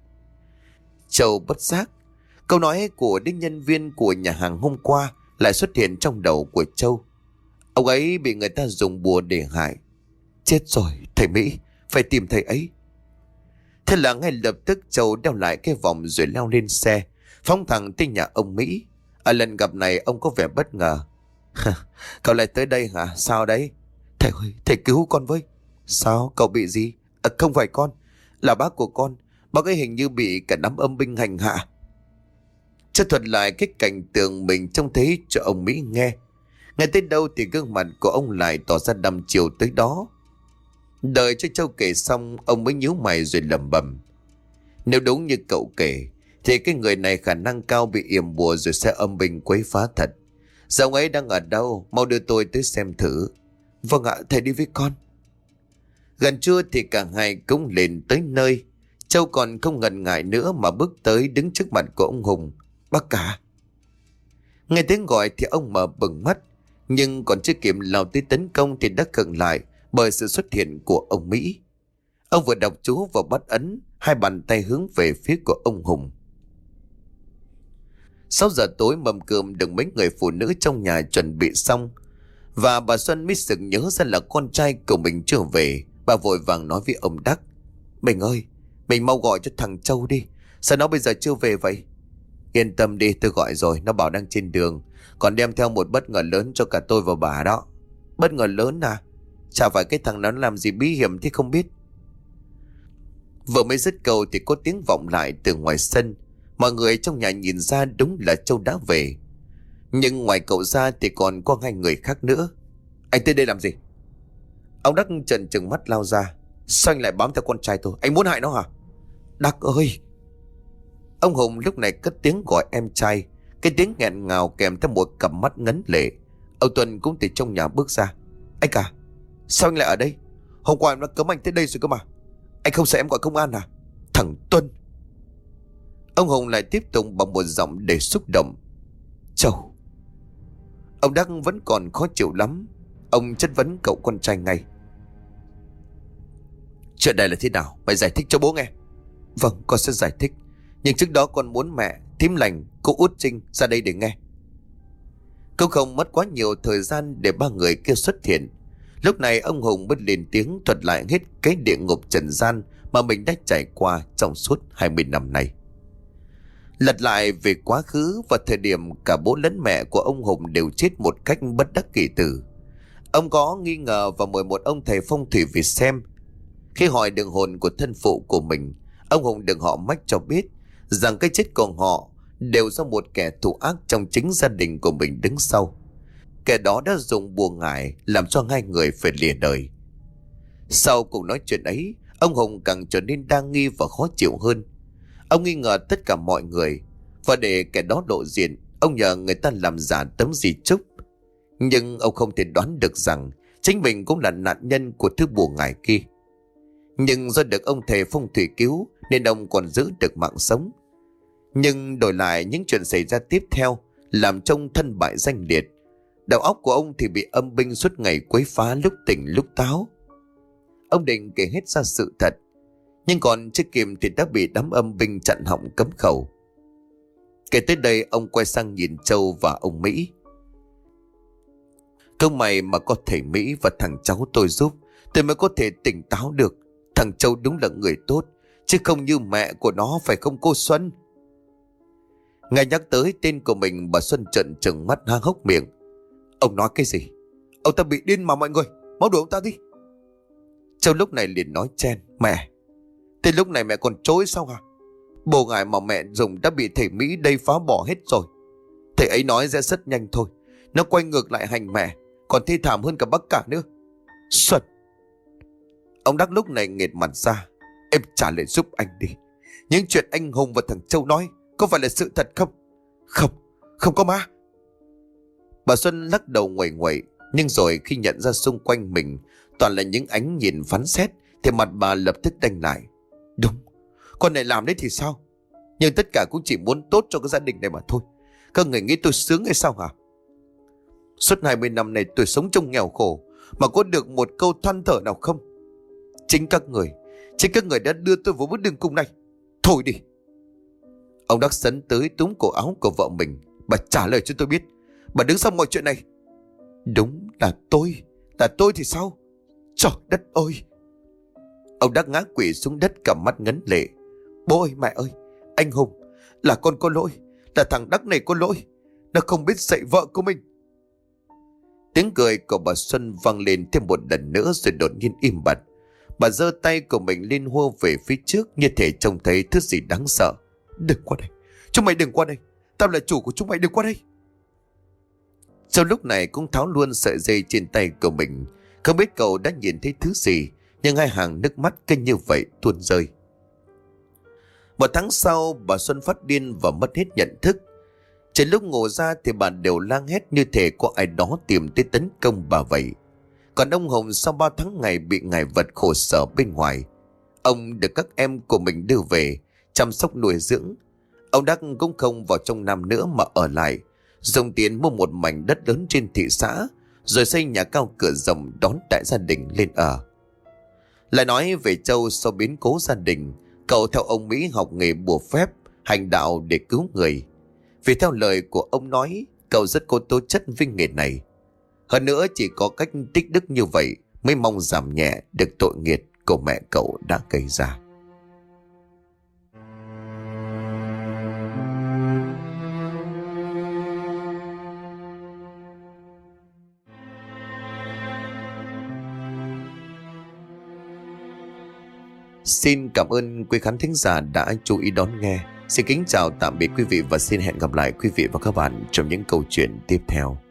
Speaker 1: Châu bất giác, câu nói của đích nhân viên của nhà hàng hôm qua lại xuất hiện trong đầu của Châu. Ông ấy bị người ta dùng bùa để hại. Chết rồi, thầy Mỹ, phải tìm thầy ấy. Thế là ngay lập tức Châu đeo lại cái vòng rồi leo lên xe, phóng thẳng tới nhà ông Mỹ. Ở lần gặp này ông có vẻ bất ngờ. Cậu lại tới đây hả? Sao đấy? Thầy ơi, thầy cứu con với. Sao? Cậu bị gì? À, không phải con, là bác của con. Bác ấy hình như bị cả đám âm binh hành hạ. Cho thuật lại cái cảnh tượng mình trông thấy cho ông Mỹ nghe. Nghe tới đâu thì gương mặt của ông lại tỏ ra đăm chiều tới đó. Đợi cho Châu kể xong, ông mới nhíu mày rồi lẩm bẩm. Nếu đúng như cậu kể thì cái người này khả năng cao bị yểm bùa rồi sẽ âm binh quấy phá thật. Dạ ông ấy đang ở đâu? Mau đưa tôi tới xem thử. Vâng ạ, thầy đi với con. Gần trưa thì cả hai cũng lên tới nơi. Châu còn không ngần ngại nữa mà bước tới đứng trước mặt của ông Hùng. Bác cả. Nghe tiếng gọi thì ông mở bừng mắt, nhưng còn chưa kịp lao tới tấn công thì đã khựng lại bởi sự xuất hiện của ông Mỹ. Ông vừa đọc chú vừa bắt ấn, hai bàn tay hướng về phía của ông Hùng. Sáu giờ tối mâm cơm được mấy người phụ nữ trong nhà chuẩn bị xong, và bà Xuân mới sực nhớ ra là con trai của mình chưa về. Bà vội vàng nói với ông Đắc: Mình ơi, mình mau gọi cho thằng Châu đi. Sao nó bây giờ chưa về vậy? Yên tâm đi, tôi gọi rồi, nó bảo đang trên đường, còn đem theo một bất ngờ lớn cho cả tôi và bà đó. Bất ngờ lớn à? Chả phải cái thằng nó làm gì bí hiểm thế không biết. Vừa mới dứt câu thì có tiếng vọng lại từ ngoài sân. Mọi người trong nhà nhìn ra đúng là Châu đã về. Nhưng ngoài cậu ra thì còn có hai người khác nữa. Anh tới đây làm gì? Ông Đắc trợn trừng mắt lao ra. Sao anh lại bám theo con trai tôi? Anh muốn hại nó hả? Đắc ơi! Ông Hùng lúc này cất tiếng gọi em trai, cái tiếng nghẹn ngào kèm theo một cặp mắt ngấn lệ. Ông Tuấn cũng từ trong nhà bước ra. Anh cả, sao anh lại ở đây? Hôm qua em đã cấm anh tới đây rồi cơ mà. Anh không sợ em gọi công an à? Thằng Tuấn! Ông Hùng lại tiếp tục bằng một giọng đầy xúc động. Châu! Ông Đắc vẫn còn khó chịu lắm. Ông chất vấn cậu con trai ngay. Chuyện này là thế nào? Mày giải thích cho bố nghe. Vâng, con sẽ giải thích. Nhưng trước đó con muốn mẹ, thím Lành, cô Út Trinh ra đây để nghe. Cũng không mất quá nhiều thời gian để ba người kia xuất hiện. Lúc này ông Hùng mới lên tiếng thuật lại hết cái địa ngục trần gian mà mình đã trải qua trong suốt hai mươi năm nay. Lật lại về quá khứ và thời điểm cả bố lẫn mẹ của ông Hùng đều chết một cách bất đắc kỳ tử. Ông có nghi ngờ và mời một ông thầy phong thủy về xem. Khi hỏi đường hồn của thân phụ của mình, ông Hùng được họ mách cho biết rằng cái chết của họ đều do một kẻ thù ác trong chính gia đình của mình đứng sau. Kẻ đó đã dùng bùa ngải làm cho hai người phải lìa đời. Sau cuộc nói chuyện ấy, ông Hùng càng trở nên đa nghi và khó chịu hơn. Ông nghi ngờ tất cả mọi người, và để kẻ đó lộ diện, ông nhờ người ta làm giả tấm di chúc. Nhưng ông không thể đoán được rằng chính mình cũng là nạn nhân của thứ bùa ngải kia. Nhưng do được ông thầy phong thủy cứu nên ông còn giữ được mạng sống. Nhưng đổi lại những chuyện xảy ra tiếp theo làm trông thân bại danh liệt. Đầu óc của ông thì bị âm binh suốt ngày quấy phá, lúc tỉnh lúc táo. Ông định kể hết ra sự thật, nhưng còn chưa kịp thì đã bị đám âm binh chặn họng cấm khẩu. Kể tới đây ông quay sang nhìn Châu và ông Mỹ. Cơ may mà có thầy Mỹ và thằng cháu tôi giúp, tôi mới có thể tỉnh táo được. Thằng Châu đúng là người tốt, chứ không như mẹ của nó, phải không cô Xuân? Ngay nhắc tới tên của mình, bà Xuân trợn trừng mắt há hốc miệng. Ông nói cái gì? Ông ta bị điên mà mọi người, mau đuổi ông ta đi. Châu lúc này liền nói chen. Mẹ, thế lúc này mẹ còn chối sao hả? Bồ ngài mà mẹ dùng đã bị thầy Mỹ đây phá bỏ hết rồi. Thầy ấy nói sẽ rất nhanh thôi. Nó quay ngược lại hành mẹ, còn thê thảm hơn cả bác cả nữa. Xuân! Ông Đắc lúc này nghệt mặt ra. Em trả lời giúp anh đi. Những chuyện anh Hùng và thằng Châu nói có phải là sự thật không? Không, không có ma. Bà Xuân lắc đầu nguậy nguậy. Nhưng rồi khi nhận ra xung quanh mình toàn là những ánh nhìn phán xét thì mặt bà lập tức đanh lại. Đúng, con này làm đấy thì sao? Nhưng tất cả cũng chỉ muốn tốt cho cái gia đình này mà thôi. Các người nghĩ tôi sướng hay sao hả? Suốt hai mươi năm này tôi sống trong nghèo khổ mà có được một câu than thở nào không? Chính các người Chính các người đã đưa tôi vào bước đường cùng này. Thôi đi! Ông Đắc sấn tới túm cổ áo của vợ mình. Bà trả lời cho tôi biết, bà đứng sau mọi chuyện này. Đúng là tôi. Là tôi thì sao? Trời đất ơi! Ông Đắc ngã quỵ xuống đất, cả mắt ngấn lệ. Bố ơi, mẹ ơi, anh Hùng, là con có lỗi. Là thằng Đắc này có lỗi. Nó không biết dạy vợ của mình. Tiếng cười của bà Xuân vang lên thêm một lần nữa rồi đột nhiên im bặt. Bà giơ tay của mình lên hô về phía trước, như thể trông thấy thứ gì đáng sợ. Đừng qua đây! Chúng mày đừng qua đây! Tao là chủ của chúng mày, đừng qua đây! Châu lúc này cũng tháo luôn sợi dây trên tay của mình. Không biết cậu đã nhìn thấy thứ gì, nhưng hai hàng nước mắt cứ như vậy tuôn rơi. Một tháng sau, bà Xuân phát điên và mất hết nhận thức. Trên lúc ngủ ra thì bà đều lang hét như thể có ai đó tìm tới tấn công bà vậy. Còn ông Hùng sau bao tháng ngày bị ngài vật khổ sở bên ngoài, ông được các em của mình đưa về chăm sóc nuôi dưỡng. Ông Đắc cũng không vào trong Nam nữa mà ở lại, dùng tiền mua một mảnh đất lớn trên thị xã, rồi xây nhà cao cửa rộng đón đại gia đình lên ở. Lại nói về Châu, sau biến cố gia đình, cậu theo ông Mỹ học nghề bùa phép, hành đạo để cứu người. Vì theo lời của ông nói, cậu rất có tố chất với nghề này. Hơn nữa chỉ có cách tích đức như vậy mới mong giảm nhẹ được tội nghiệp của mẹ cậu đã gây ra. Xin cảm ơn quý khán thính giả đã chú ý đón nghe. Xin kính chào tạm biệt quý vị và xin hẹn gặp lại quý vị và các bạn trong những câu chuyện tiếp theo.